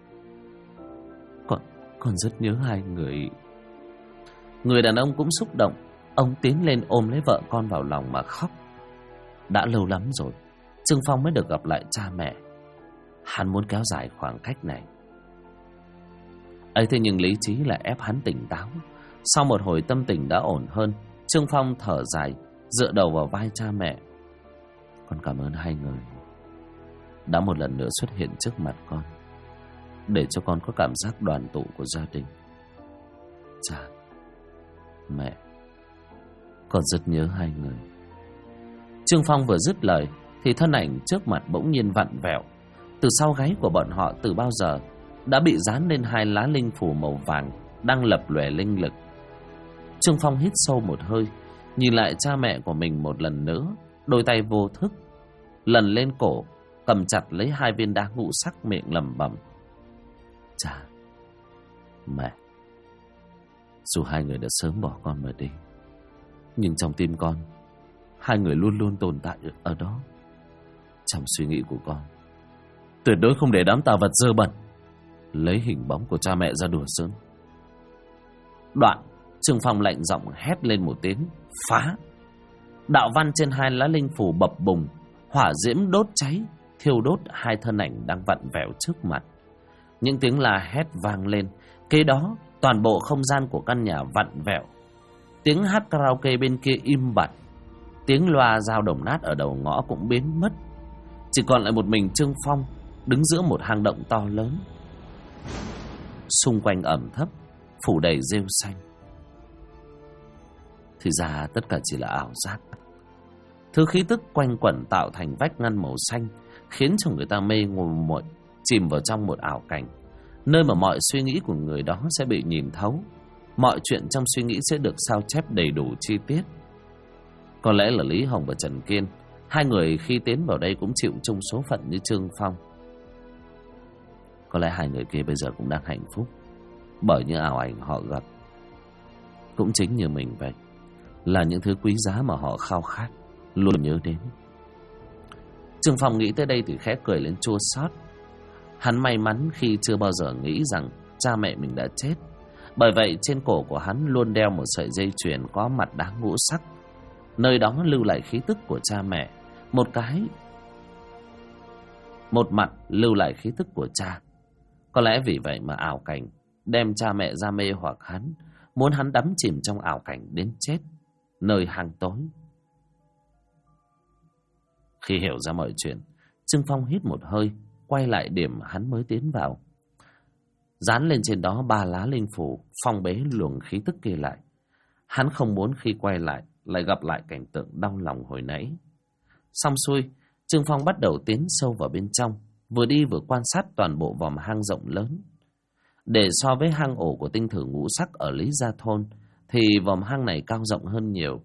con rất nhớ hai người. Người đàn ông cũng xúc động. Ông tiến lên ôm lấy vợ con vào lòng mà khóc. Đã lâu lắm rồi Trương Phong mới được gặp lại cha mẹ. Hắn muốn kéo dài khoảng cách này ấy, thế nhưng lý trí lại ép hắn tỉnh táo. Sau một hồi tâm tình đã ổn hơn, Trương Phong thở dài, dựa đầu vào vai cha mẹ. Con cảm ơn hai người đã một lần nữa xuất hiện trước mặt con, để cho con có cảm giác đoàn tụ của gia đình. Cha, mẹ, con rất nhớ hai người. Trương Phong vừa dứt lời thì thân ảnh trước mặt bỗng nhiên vặn vẹo. Từ sau gáy của bọn họ từ bao giờ đã bị dán lên hai lá linh phù màu vàng đang lập lòe linh lực. Trương Phong hít sâu một hơi, nhìn lại cha mẹ của mình một lần nữa. Đôi tay vô thức lần lên cổ, cầm chặt lấy hai viên đá ngũ sắc, miệng lẩm bẩm. Cha, mẹ, dù hai người đã sớm bỏ con mà đi, nhưng trong tim con, hai người luôn luôn tồn tại ở đó. Trong suy nghĩ của con, tuyệt đối không để đám tà vật dơ bẩn lấy hình bóng của cha mẹ ra đùa giỡn. Đoạn Trương Phong lạnh giọng hét lên một tiếng phá. Đạo văn trên hai lá linh phù bập bùng, hỏa diễm đốt cháy, thiêu đốt hai thân ảnh đang vặn vẹo trước mặt. Những tiếng la hét vang lên, kế đó toàn bộ không gian của căn nhà vặn vẹo. Tiếng hát karaoke bên kia im bặt, tiếng loa dao đồng nát ở đầu ngõ cũng biến mất. Chỉ còn lại một mình Trương Phong đứng giữa một hang động to lớn. Xung quanh ẩm thấp, phủ đầy rêu xanh. Thì ra tất cả chỉ là ảo giác. Thứ khí tức quanh quẩn tạo thành vách ngăn màu xanh, khiến cho người ta mê muội, chìm vào trong một ảo cảnh, nơi mà mọi suy nghĩ của người đó sẽ bị nhìn thấu. Mọi chuyện trong suy nghĩ sẽ được sao chép đầy đủ chi tiết. Có lẽ là Lý Hồng và Trần Kiên, hai người khi tiến vào đây cũng chịu chung số phận như Trương Phong. Có lẽ hai người kia bây giờ cũng đang hạnh phúc, bởi những ảo ảnh họ gặp cũng chính như mình vậy, là những thứ quý giá mà họ khao khát, luôn nhớ đến. Trương Phong nghĩ tới đây thì khẽ cười lên chua xót. Hắn may mắn khi chưa bao giờ nghĩ rằng cha mẹ mình đã chết. Bởi vậy trên cổ của hắn luôn đeo một sợi dây chuyền có mặt đá ngũ sắc, nơi đó lưu lại khí tức của cha mẹ. Một mặt lưu lại khí tức của cha. Có lẽ vì vậy mà ảo cảnh đem cha mẹ ra mê hoặc hắn, muốn hắn đắm chìm trong ảo cảnh đến chết, nơi hang tối. Khi hiểu ra mọi chuyện, Trương Phong hít một hơi, quay lại điểm hắn mới tiến vào. Dán lên trên đó 3 lá linh phù, phong bế luồng khí tức kia lại. Hắn không muốn khi quay lại gặp lại cảnh tượng đau lòng hồi nãy. Xong xuôi, Trương Phong bắt đầu tiến sâu vào bên trong, vừa đi vừa quan sát toàn bộ vòm hang rộng lớn. Để so với hang ổ của tinh thử ngũ sắc ở Lý Gia Thôn, thì vòm hang này cao rộng hơn nhiều.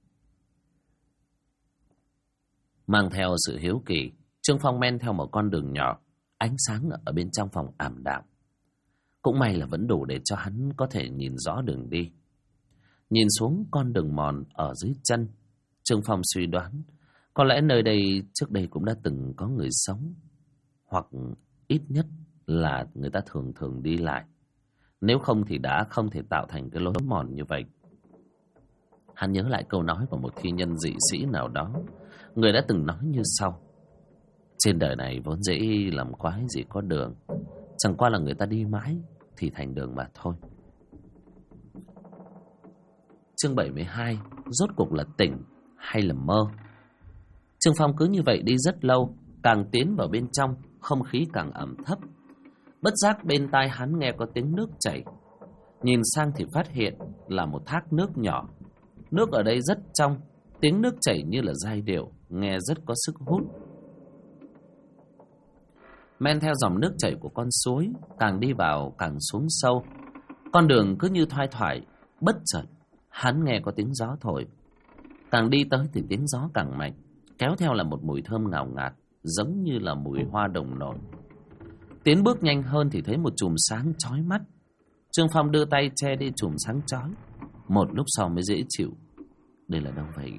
Mang theo sự hiếu kỳ, Trương Phong men theo một con đường nhỏ, ánh sáng ở bên trong phòng ảm đạm. Cũng may là vẫn đủ để cho hắn có thể nhìn rõ đường đi. Nhìn xuống con đường mòn ở dưới chân, Trương Phong suy đoán có lẽ nơi đây trước đây cũng đã từng có người sống, hoặc ít nhất là người ta thường đi lại. Nếu không thì đã không thể tạo thành cái lối mòn như vậy. Hắn nhớ lại câu nói của một thi nhân dị sĩ nào đó. Người đã từng nói như sau: trên đời này vốn dĩ làm quái gì có đường, chẳng qua là người ta đi mãi thì thành đường mà thôi. Chương 72, rốt cuộc là tỉnh hay là mơ? Trương Phong cứ như vậy đi rất lâu, càng tiến vào bên trong, không khí càng ẩm thấp. Bất giác bên tai hắn nghe có tiếng nước chảy. Nhìn sang thì phát hiện là một thác nước nhỏ. Nước ở đây rất trong, tiếng nước chảy như là giai điệu, nghe rất có sức hút. Men theo dòng nước chảy của con suối, càng đi vào càng xuống sâu. Con đường cứ như thoai thoải, Bất chợt hắn nghe có tiếng gió thổi. Càng đi tới thì tiếng gió càng mạnh, kéo theo là một mùi thơm ngào ngạt, giống như là mùi hoa đồng nổi. Tiến bước nhanh hơn thì thấy một chùm sáng chói mắt. Trương Phong đưa tay che đi chùm sáng chói. Một lúc sau mới dễ chịu. Đây là đâu vậy?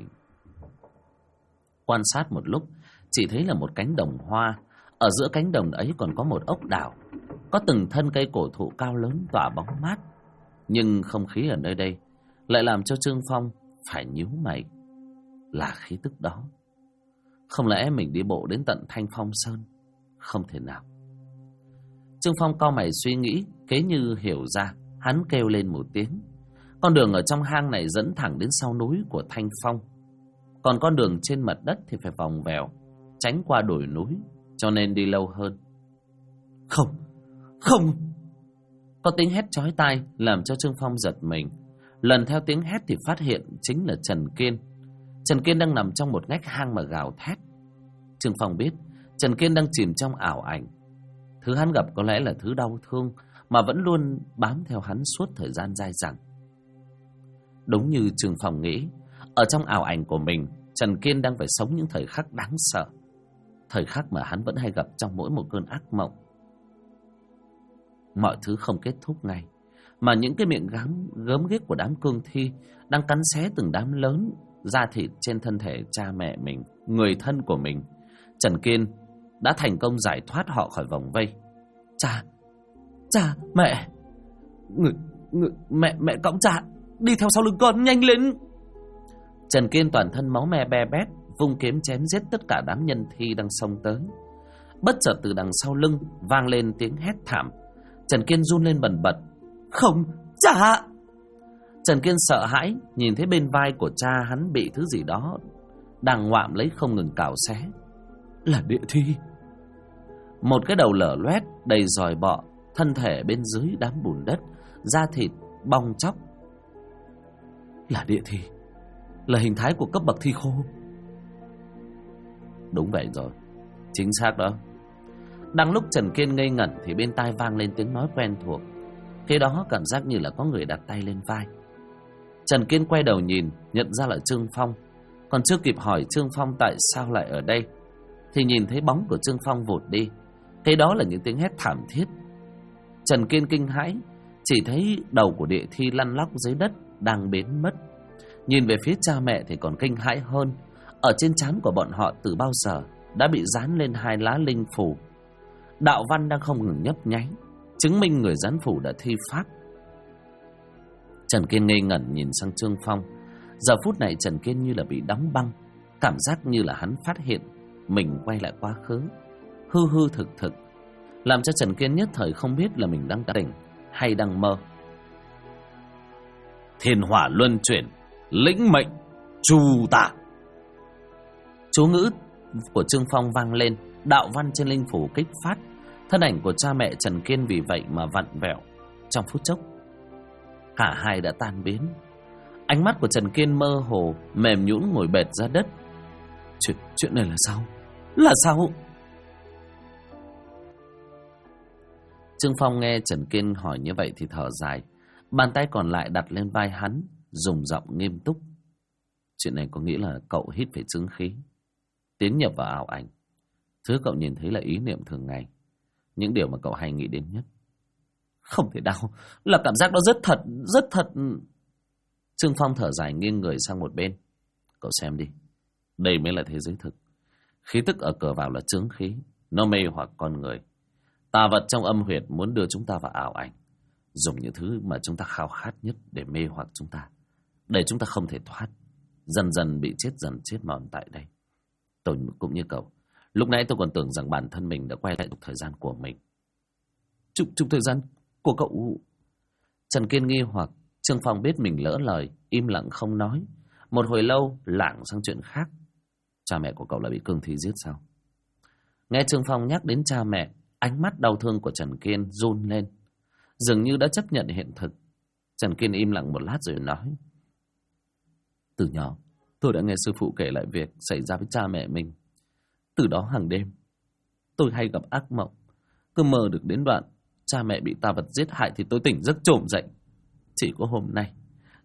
Quan sát một lúc, chỉ thấy là một cánh đồng hoa. Ở giữa cánh đồng ấy còn có một ốc đảo, có từng thân cây cổ thụ cao lớn tỏa bóng mát. Nhưng không khí ở nơi đây lại làm cho Trương Phong phải nhíu mày. Là khí tức đó. Không lẽ mình đi bộ đến tận Thanh Phong Sơn? Không thể nào. Trương Phong cau mày suy nghĩ, kế như hiểu ra, hắn kêu lên một tiếng. Con đường ở trong hang này dẫn thẳng đến sau núi của Thanh Phong. Còn con đường trên mặt đất thì phải vòng vèo, tránh qua đồi núi, cho nên đi lâu hơn. Không, không! Có tiếng hét chói tai làm cho Trương Phong giật mình. Lần theo tiếng hét thì phát hiện chính là Trần Kiên. Trần Kiên đang nằm trong một ngách hang mà gào thét. Trương Phong biết Trần Kiên đang chìm trong ảo ảnh. Thứ hắn gặp có lẽ là thứ đau thương mà vẫn luôn bám theo hắn suốt thời gian dài dẳng. Đúng như Trương Phong nghĩ, ở trong ảo ảnh của mình, Trần Kiên đang phải sống những thời khắc đáng sợ. Thời khắc mà hắn vẫn hay gặp trong mỗi một cơn ác mộng. Mọi thứ không kết thúc ngay, mà những cái miệng gớm ghiếc của đám cương thi đang cắn xé từng đám lớn da thịt trên thân thể cha mẹ mình, người thân của mình. Trần Kiên đã thành công giải thoát họ khỏi vòng vây. Cha, mẹ, mẹ cõng cha, đi theo sau lưng con, nhanh lên! Trần Kiên toàn thân máu me be bét, vung kiếm chém giết tất cả đám nhân thi đang xông tới. Bất chợt từ đằng sau lưng vang lên tiếng hét thảm. Trần Kiên run lên bần bật. Không, cha! Trần Kiên sợ hãi, nhìn thấy bên vai của cha hắn bị thứ gì đó đang ngoạm lấy không ngừng cào xé. Là địa thi. Một cái đầu lở loét đầy giòi bọ, thân thể bên dưới đám bùn đất, da thịt bong tróc. Là địa thi, là hình thái của cấp bậc thi khô. Đúng vậy rồi, chính xác đó. Đang lúc Trần Kiên ngây ngẩn thì bên tai vang lên tiếng nói quen thuộc. Khi đó cảm giác như là có người đặt tay lên vai. Trần Kiên quay đầu nhìn, nhận ra là Trương Phong. Còn chưa kịp hỏi Trương Phong tại sao lại ở đây thì nhìn thấy bóng của Trương Phong vụt đi. Cái đó là những tiếng hét thảm thiết. Trần Kiên kinh hãi, chỉ thấy đầu của địa thi lăn lóc dưới đất đang biến mất. Nhìn về phía cha mẹ thì còn kinh hãi hơn. Ở trên trán của bọn họ từ bao giờ đã bị dán lên 2 lá linh phù. Đạo văn đang không ngừng nhấp nháy, chứng minh người dán phù đã thi pháp. Trần Kiên ngây ngẩn nhìn sang Trương Phong. Giờ phút này Trần Kiên như là bị đóng băng, cảm giác như là hắn phát hiện mình quay lại quá khứ, hư hư thực thực, làm cho Trần Kiên nhất thời không biết là mình đang tỉnh hay đang mơ. Thiên hỏa luân chuyển, lĩnh mệnh trù tả. Chú ngữ của Trương Phong vang lên, đạo văn trên linh phủ kích phát. Thân ảnh của cha mẹ Trần Kiên vì vậy mà vặn vẹo. Trong phút chốc, cả hai đã tan biến. Ánh mắt của Trần Kiên mơ hồ, mềm nhũn ngồi bệt ra đất. Chuyện này là sao? Là sao? Trương Phong nghe Trần Kiên hỏi như vậy thì thở dài. Bàn tay còn lại đặt lên vai hắn, dùng giọng nghiêm túc. Chuyện này có nghĩa là cậu hít phải chứng khí, tiến nhập vào ảo ảnh. Thứ cậu nhìn thấy là ý niệm thường ngày, những điều mà cậu hay nghĩ đến nhất. Không thể nào, là cảm giác đó rất thật. Trương Phong thở dài nghiêng người sang một bên. Cậu xem đi, đây mới là thế giới thực. Khí tức ở cửa vào là chướng khí, nó mê hoặc con người. Tà vật trong âm huyệt muốn đưa chúng ta vào ảo ảnh, dùng những thứ mà chúng ta khao khát nhất để mê hoặc chúng ta, để chúng ta không thể thoát, dần dần bị chết mòn tại đây. Tôi cũng như cậu, lúc nãy tôi còn tưởng rằng bản thân mình đã quay lại trục thời gian của mình. Trục thời gian của cậu? Trần Kiên nghi hoặc. Trương Phong biết mình lỡ lời, im lặng không nói. Một hồi lâu lảng sang chuyện khác. Cha mẹ của cậu là bị cương thi giết sao? Nghe Trương Phong nhắc đến cha mẹ, ánh mắt đau thương của Trần Kiên run lên, dường như đã chấp nhận hiện thực. Trần Kiên im lặng một lát rồi nói. Từ nhỏ tôi đã nghe sư phụ kể lại việc xảy ra với cha mẹ mình. Từ đó hàng đêm tôi hay gặp ác mộng, cứ mơ được đến đoạn cha mẹ bị tà vật giết hại thì tôi tỉnh giấc trồm dậy. Chỉ có hôm nay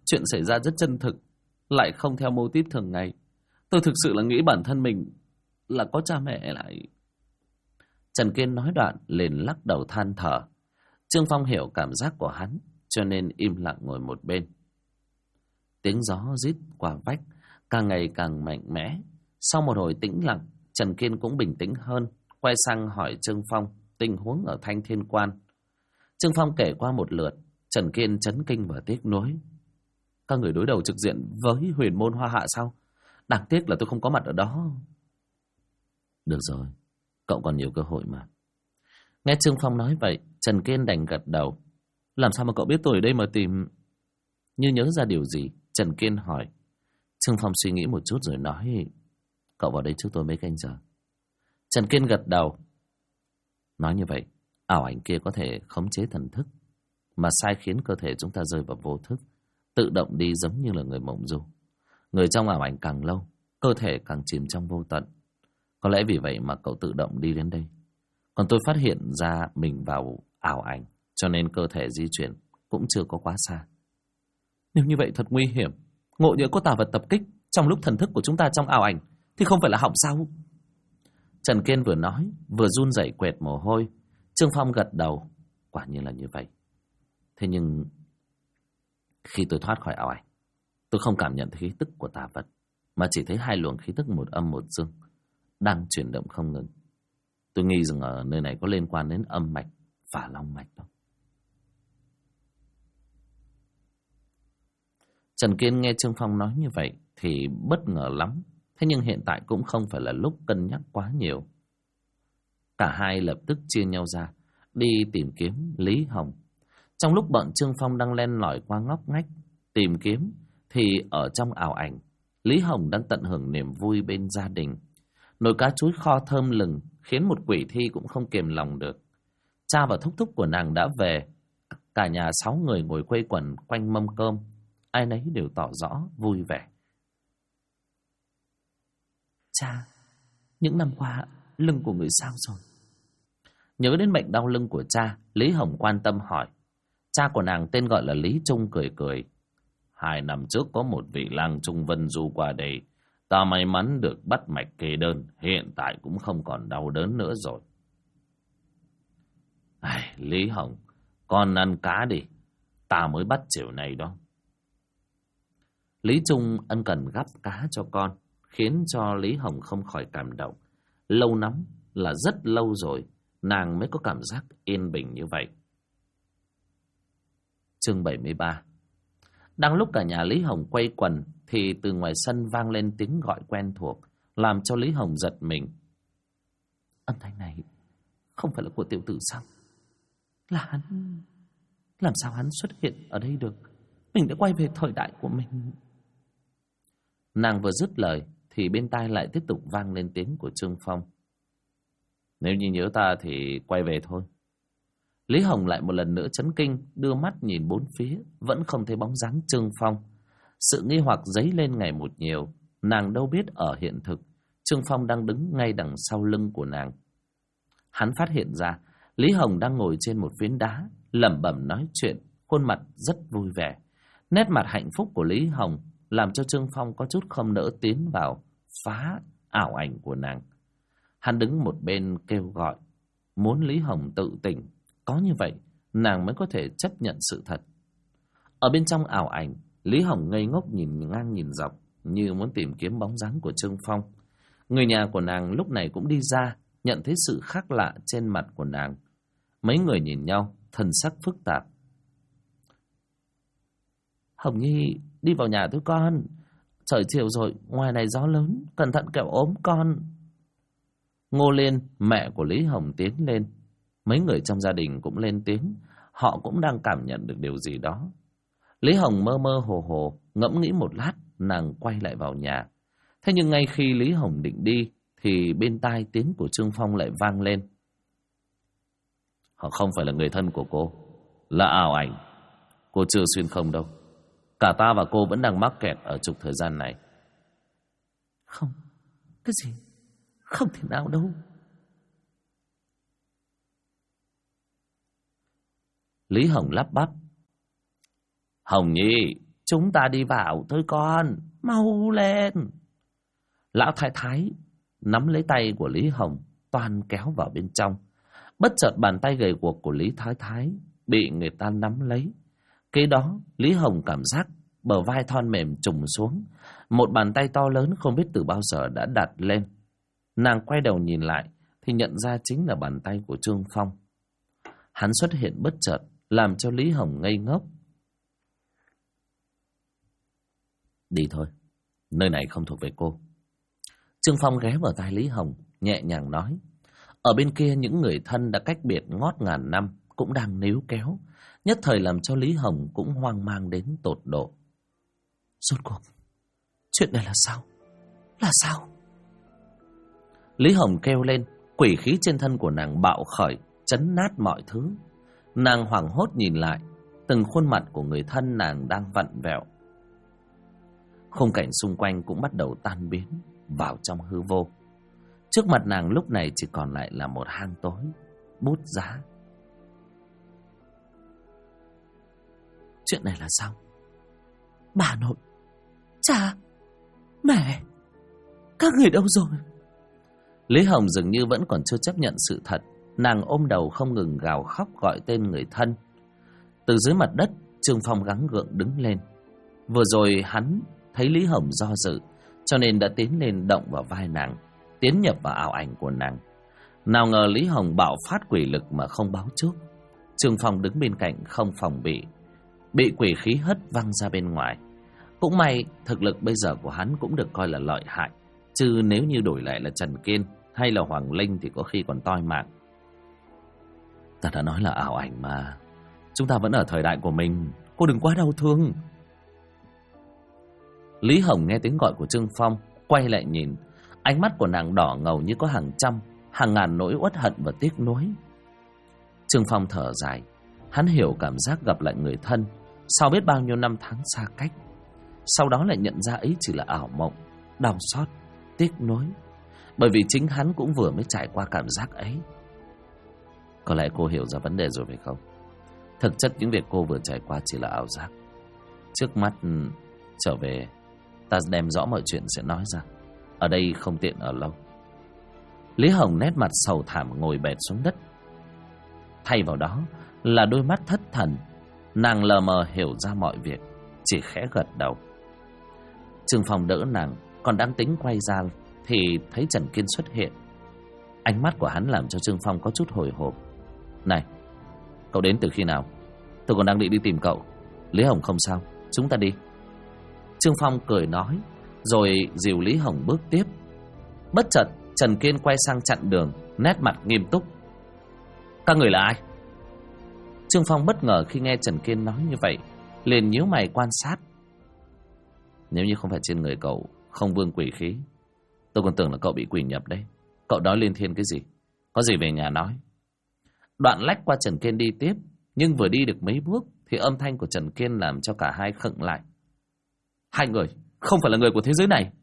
Chuyện xảy ra rất chân thực, lại không theo mô típ thường ngày. Tôi thực sự là nghĩ bản thân mình là có cha mẹ lại. Trần Kiên nói đoạn liền lắc đầu than thở. Trương Phong hiểu cảm giác của hắn, cho nên im lặng ngồi một bên. Tiếng gió rít qua vách càng ngày càng mạnh mẽ. Sau một hồi tĩnh lặng, Trần Kiên cũng bình tĩnh hơn, quay sang hỏi Trương Phong tình huống ở Thanh Thiên Quan. Trương Phong kể qua một lượt. Trần Kiên chấn kinh và tiếc nuối. Các người đối đầu trực diện với Huyền Môn Hoa Hạ sao? Đáng tiếc là tôi không có mặt ở đó. Được rồi, cậu còn nhiều cơ hội mà. Nghe Trương Phong nói vậy, Trần Kiên đành gật đầu. Làm sao mà cậu biết tôi ở đây mà tìm? Như nhớ ra điều gì, Trần Kiên hỏi. Trương Phong suy nghĩ một chút rồi nói. Cậu vào đây trước tôi mấy canh giờ. Trần Kiên gật đầu. Nói như vậy, ảo ảnh kia có thể khống chế thần thức, mà sai khiến cơ thể chúng ta rơi vào vô thức, tự động đi giống như là người mộng du. Người trong ảo ảnh càng lâu, cơ thể càng chìm trong vô tận. Có lẽ vì vậy mà cậu tự động đi đến đây. Còn tôi phát hiện ra mình vào ảo ảnh, cho nên cơ thể di chuyển cũng chưa có quá xa. Nếu như vậy thật nguy hiểm. Ngộ nhỡ có tà vật tập kích trong lúc thần thức của chúng ta trong ảo ảnh thì không phải là hỏng sao? Trần Kiên vừa nói vừa run rẩy quệt mồ hôi. Trương Phong gật đầu. Quả nhiên là như vậy. Thế nhưng khi tôi thoát khỏi ảo ảnh, tôi không cảm nhận thấy khí tức của tà vật, mà chỉ thấy hai luồng khí tức một âm một dương đang chuyển động không ngừng. Tôi nghi rằng ở nơi này có liên quan đến âm mạch và long mạch đó. Trần Kiên nghe Trương Phong nói như vậy thì bất ngờ lắm. Thế nhưng hiện tại cũng không phải là lúc cân nhắc quá nhiều. Cả hai lập tức chia nhau ra đi tìm kiếm Lý Hồng. Trong lúc bọn Trương Phong đang len lỏi qua ngóc ngách tìm kiếm, thì ở trong ảo ảnh, Lý Hồng đang tận hưởng niềm vui bên gia đình. Nồi cá chuối kho thơm lừng khiến một quỷ thi cũng không kiềm lòng được. Cha và thúc thúc của nàng đã về. Cả nhà 6 người ngồi quây quần quanh mâm cơm, ai nấy đều tỏ rõ vui vẻ. Cha, những năm qua lưng của người sao rồi? Nhớ đến bệnh đau lưng của cha, Lý Hồng quan tâm hỏi. Cha của nàng tên gọi là Lý Trung cười cười. 2 năm trước có một vị lang trung vân du qua đây. Ta may mắn được bắt mạch kê đơn, hiện tại cũng không còn đau đớn nữa rồi. Lý Hồng, con ăn cá đi, ta mới bắt chiều nay đó. Lý Trung ân cần gắp cá cho con, khiến cho Lý Hồng không khỏi cảm động. Lâu lắm là rất lâu rồi, nàng mới có cảm giác yên bình như vậy. Chương 73. Đang lúc cả nhà Lý Hồng quây quần thì từ ngoài sân vang lên tiếng gọi quen thuộc, làm cho Lý Hồng giật mình. Âm thanh này không phải là của tiểu tử sao? Là hắn. Làm sao hắn xuất hiện ở đây được? Mình đã quay về thời đại của mình. Nàng vừa dứt lời thì bên tai lại tiếp tục vang lên tiếng của Trương Phong. Nếu như nhớ ta thì quay về thôi. Lý Hồng lại một lần nữa chấn kinh, đưa mắt nhìn bốn phía, vẫn không thấy bóng dáng Trương Phong. Sự nghi hoặc dấy lên ngày một nhiều. Nàng đâu biết ở hiện thực Trương Phong đang đứng ngay đằng sau lưng của nàng. Hắn phát hiện ra Lý Hồng đang ngồi trên một phiến đá, lẩm bẩm nói chuyện, khuôn mặt rất vui vẻ. Nét mặt hạnh phúc của Lý Hồng làm cho Trương Phong có chút không nỡ tiến vào phá ảo ảnh của nàng. Hắn đứng một bên kêu gọi, muốn Lý Hồng tự tỉnh. Có như vậy, nàng mới có thể chấp nhận sự thật. Ở bên trong ảo ảnh, Lý Hồng ngây ngốc nhìn ngang nhìn dọc, như muốn tìm kiếm bóng dáng của Trương Phong. Người nhà của nàng lúc này cũng đi ra, nhận thấy sự khác lạ trên mặt của nàng. Mấy người nhìn nhau, thần sắc phức tạp. Hồng Nhi, đi vào nhà thôi con. Trời chiều rồi, ngoài này gió lớn, cẩn thận kẻo ốm con. Ngô Liên, mẹ của Lý Hồng tiến lên. Mấy người trong gia đình cũng lên tiếng, họ cũng đang cảm nhận được điều gì đó. Lý Hồng mơ mơ hồ hồ, ngẫm nghĩ một lát, nàng quay lại vào nhà. Thế nhưng ngay khi Lý Hồng định đi, thì bên tai tiếng của Trương Phong lại vang lên. Họ không phải là người thân của cô, là ảo ảnh. Cô chưa xuyên không đâu. Cả ta và cô vẫn đang mắc kẹt ở trục thời gian này. Không, cái gì? Không thể nào đâu. Lý Hồng lắp bắp. Hồng Nhi, chúng ta đi vào thôi con, mau lên. Lão thái thái nắm lấy tay của Lý Hồng, toan kéo vào bên trong. Bất chợt bàn tay gầy guộc của Lý thái thái bị người ta nắm lấy. Kế đó Lý Hồng cảm giác bờ vai thon mềm trùng xuống, một bàn tay to lớn không biết từ bao giờ đã đặt lên. Nàng quay đầu nhìn lại thì nhận ra chính là bàn tay của Trương Phong. Hắn xuất hiện bất chợt làm cho Lý Hồng ngây ngốc. Đi thôi, nơi này không thuộc về cô. Trương Phong ghé vào tai Lý Hồng, nhẹ nhàng nói. Ở bên kia những người thân đã cách biệt ngót ngàn năm cũng đang níu kéo, nhất thời làm cho Lý Hồng cũng hoang mang đến tột độ. Rốt cuộc, chuyện này là sao? Là sao? Lý Hồng kêu lên, quỷ khí trên thân của nàng bạo khởi, chấn nát mọi thứ. Nàng hoảng hốt nhìn lại, từng khuôn mặt của người thân nàng đang vặn vẹo. Khung cảnh xung quanh cũng bắt đầu tan biến vào trong hư vô. Trước mặt nàng lúc này chỉ còn lại là một hang tối, bút giá. Chuyện này là sao? Bà nội, cha, mẹ, các người đâu rồi? Lý Hồng dường như vẫn còn chưa chấp nhận sự thật. Nàng ôm đầu không ngừng gào khóc gọi tên người thân. Từ dưới mặt đất, Trương Phong gắng gượng đứng lên. Vừa rồi hắn thấy Lý Hồng do dự, cho nên đã tiến lên động vào vai nàng, tiến nhập vào ảo ảnh của nàng. Nào ngờ Lý Hồng bạo phát quỷ lực mà không báo trước. Trương Phong đứng bên cạnh không phòng bị quỷ khí hất văng ra bên ngoài. Cũng may thực lực bây giờ của hắn cũng được coi là lợi hại, chứ nếu như đổi lại là Trần Kiên hay là Hoàng Linh thì có khi còn toi mạng. Ta đã nói là ảo ảnh mà, chúng ta vẫn ở thời đại của mình, cô đừng quá đau thương. Lý Hồng nghe tiếng gọi của Trương Phong, quay lại nhìn. Ánh mắt của nàng đỏ ngầu như có hàng trăm, hàng ngàn nỗi uất hận và tiếc nuối. Trương Phong thở dài. Hắn hiểu cảm giác gặp lại người thân sau biết bao nhiêu năm tháng xa cách. Sau đó lại nhận ra ấy chỉ là ảo mộng, đau xót, tiếc nuối. Bởi vì chính hắn cũng vừa mới trải qua cảm giác ấy. Có lẽ cô hiểu ra vấn đề rồi phải không? Thực chất những việc cô vừa trải qua chỉ là ảo giác. Trước mắt trở về, ta đem rõ mọi chuyện sẽ nói ra. Ở đây không tiện ở lâu. Lý Hồng nét mặt sầu thảm ngồi bệt xuống đất. Thay vào đó là đôi mắt thất thần. Nàng lờ mờ hiểu ra mọi việc, chỉ khẽ gật đầu. Trương Phong đỡ nàng, còn đang tính quay ra thì thấy Trần Kiên xuất hiện. Ánh mắt của hắn làm cho Trương Phong có chút hồi hộp. Này, cậu đến từ khi nào? Tôi còn đang định đi tìm cậu. Lý Hồng không sao, chúng ta đi. Trương Phong cười nói, rồi dìu Lý Hồng bước tiếp. Bất chợt Trần Kiên quay sang chặn đường, nét mặt nghiêm túc. Các người là ai? Trương Phong bất ngờ khi nghe Trần Kiên nói như vậy, liền nhíu mày quan sát. Nếu như không phải trên người cậu không vương quỷ khí, tôi còn tưởng là cậu bị quỷ nhập đấy. Cậu nói liên thiên cái gì? Có gì về nhà nói. Đoạn lách qua Trần Kiên đi tiếp, nhưng vừa đi được mấy bước thì âm thanh của Trần Kiên làm cho cả hai khựng lại. Hai người không phải là người của thế giới này.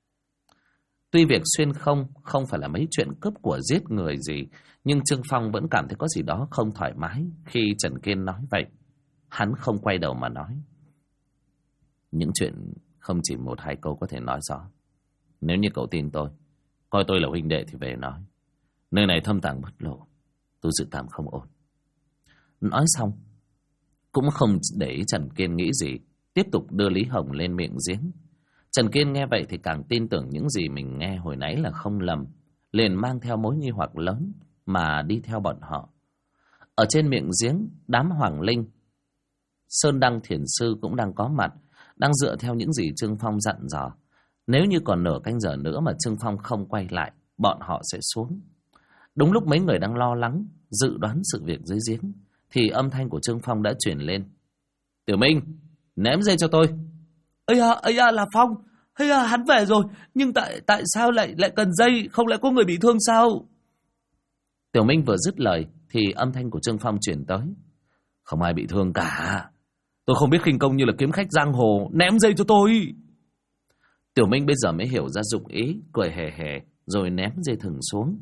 Tuy việc xuyên không phải là mấy chuyện cướp của giết người gì, nhưng Trương Phong vẫn cảm thấy có gì đó không thoải mái khi Trần Kiên nói vậy. Hắn không quay đầu mà nói. Những chuyện không chỉ một hai câu có thể nói rõ. Nếu như cậu tin tôi, coi tôi là huynh đệ thì về nói. Nơi này thâm tàng bất lộ, tôi dự cảm không ổn. Nói xong, cũng không để ý Trần Kiên nghĩ gì, tiếp tục đưa Lý Hồng lên miệng giếng. Trần Kiên nghe vậy thì càng tin tưởng những gì mình nghe hồi nãy là không lầm, liền mang theo mối nghi hoặc lớn mà đi theo bọn họ. Ở trên miệng giếng, đám Hoàng Linh, Sơn Đăng Thiền Sư cũng đang có mặt, đang dựa theo những gì Trương Phong dặn dò. Nếu như còn nửa canh giờ nữa mà Trương Phong không quay lại, bọn họ sẽ xuống. Đúng lúc mấy người đang lo lắng, dự đoán sự việc dưới giếng, thì âm thanh của Trương Phong đã truyền lên. Tiểu Minh, ném dây cho tôi. Ây à, là Phong. Ây à, hắn về rồi. Nhưng tại sao lại cần dây? Không lẽ có người bị thương sao? Tiểu Minh vừa dứt lời thì âm thanh của Trương Phong truyền tới. Không ai bị thương cả. Tôi không biết khinh công như là kiếm khách giang hồ. Ném dây cho tôi. Tiểu Minh bây giờ mới hiểu ra dụng ý, cười hề hề rồi ném dây thừng xuống.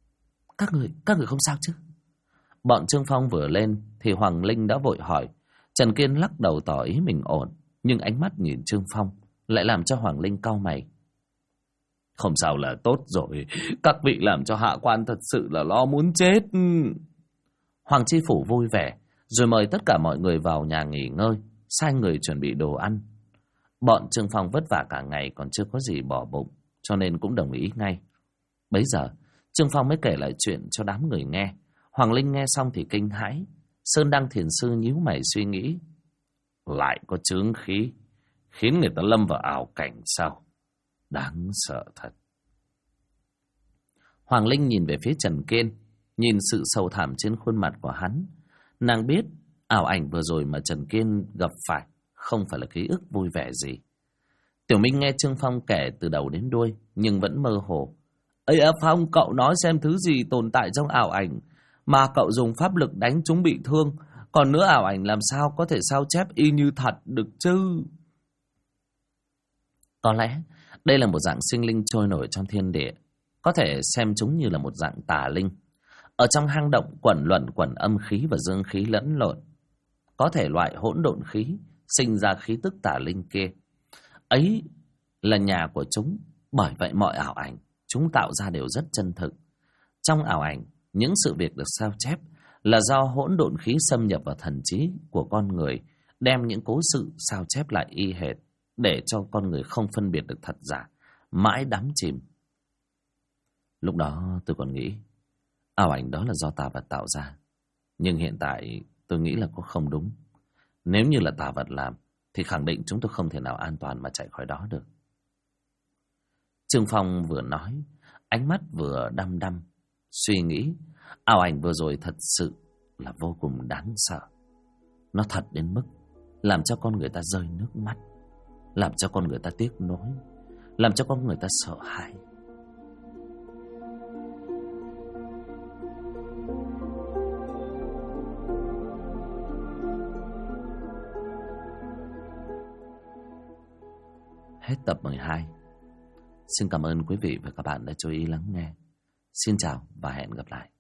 Các người không sao chứ? Bọn Trương Phong vừa lên thì Hoàng Linh đã vội hỏi. Trần Kiên lắc đầu tỏ ý mình ổn, nhưng ánh mắt nhìn Trương Phong lại làm cho Hoàng Linh cau mày. Không sao là tốt rồi, các vị làm cho hạ quan thật sự là lo muốn chết. Hoàng Chi Phủ vui vẻ, rồi mời tất cả mọi người vào nhà nghỉ ngơi, sai người chuẩn bị đồ ăn. Bọn Trương Phong vất vả cả ngày còn chưa có gì bỏ bụng, cho nên cũng đồng ý ngay. Bấy giờ, Trương Phong mới kể lại chuyện cho đám người nghe. Hoàng Linh nghe xong thì kinh hãi. Sơn Đăng Thiền Sư nhíu mày suy nghĩ. Lại có chướng khí, khiến người ta lâm vào ảo cảnh sao? Đáng sợ thật. Hoàng Linh nhìn về phía Trần Kiên, nhìn sự sầu thảm trên khuôn mặt của hắn. Nàng biết ảo ảnh vừa rồi mà Trần Kiên gặp phải không phải là ký ức vui vẻ gì. Tiểu Minh nghe Trương Phong kể từ đầu đến đuôi nhưng vẫn mơ hồ. Ây à Phong, cậu nói xem thứ gì tồn tại trong ảo ảnh mà cậu dùng pháp lực đánh chúng bị thương. Còn nữa ảo ảnh làm sao có thể sao chép y như thật được chứ? Có lẽ đây là một dạng sinh linh trôi nổi trong thiên địa, có thể xem chúng như là một dạng tà linh. Ở trong hang động quẩn luẩn quẩn âm khí và dương khí lẫn lộn, có thể loại hỗn độn khí sinh ra khí tức tà linh kia. Ấy là nhà của chúng, bởi vậy mọi ảo ảnh chúng tạo ra đều rất chân thực. Trong ảo ảnh, những sự việc được sao chép là do hỗn độn khí xâm nhập vào thần trí của con người, đem những cố sự sao chép lại y hệt, để cho con người không phân biệt được thật giả, mãi đắm chìm. Lúc đó tôi còn nghĩ ảo ảnh đó là do tà vật tạo ra, nhưng hiện tại tôi nghĩ là có không đúng. Nếu như là tà vật làm thì khẳng định chúng tôi không thể nào an toàn mà chạy khỏi đó được. Trương Phong vừa nói, ánh mắt vừa đăm đăm suy nghĩ. Ảo ảnh vừa rồi thật sự là vô cùng đáng sợ. Nó thật đến mức làm cho con người ta rơi nước mắt, làm cho con người ta tiếc nuối, làm cho con người ta sợ hãi. Hết tập 12. Xin cảm ơn quý vị và các bạn đã chú ý lắng nghe. Xin chào và hẹn gặp lại.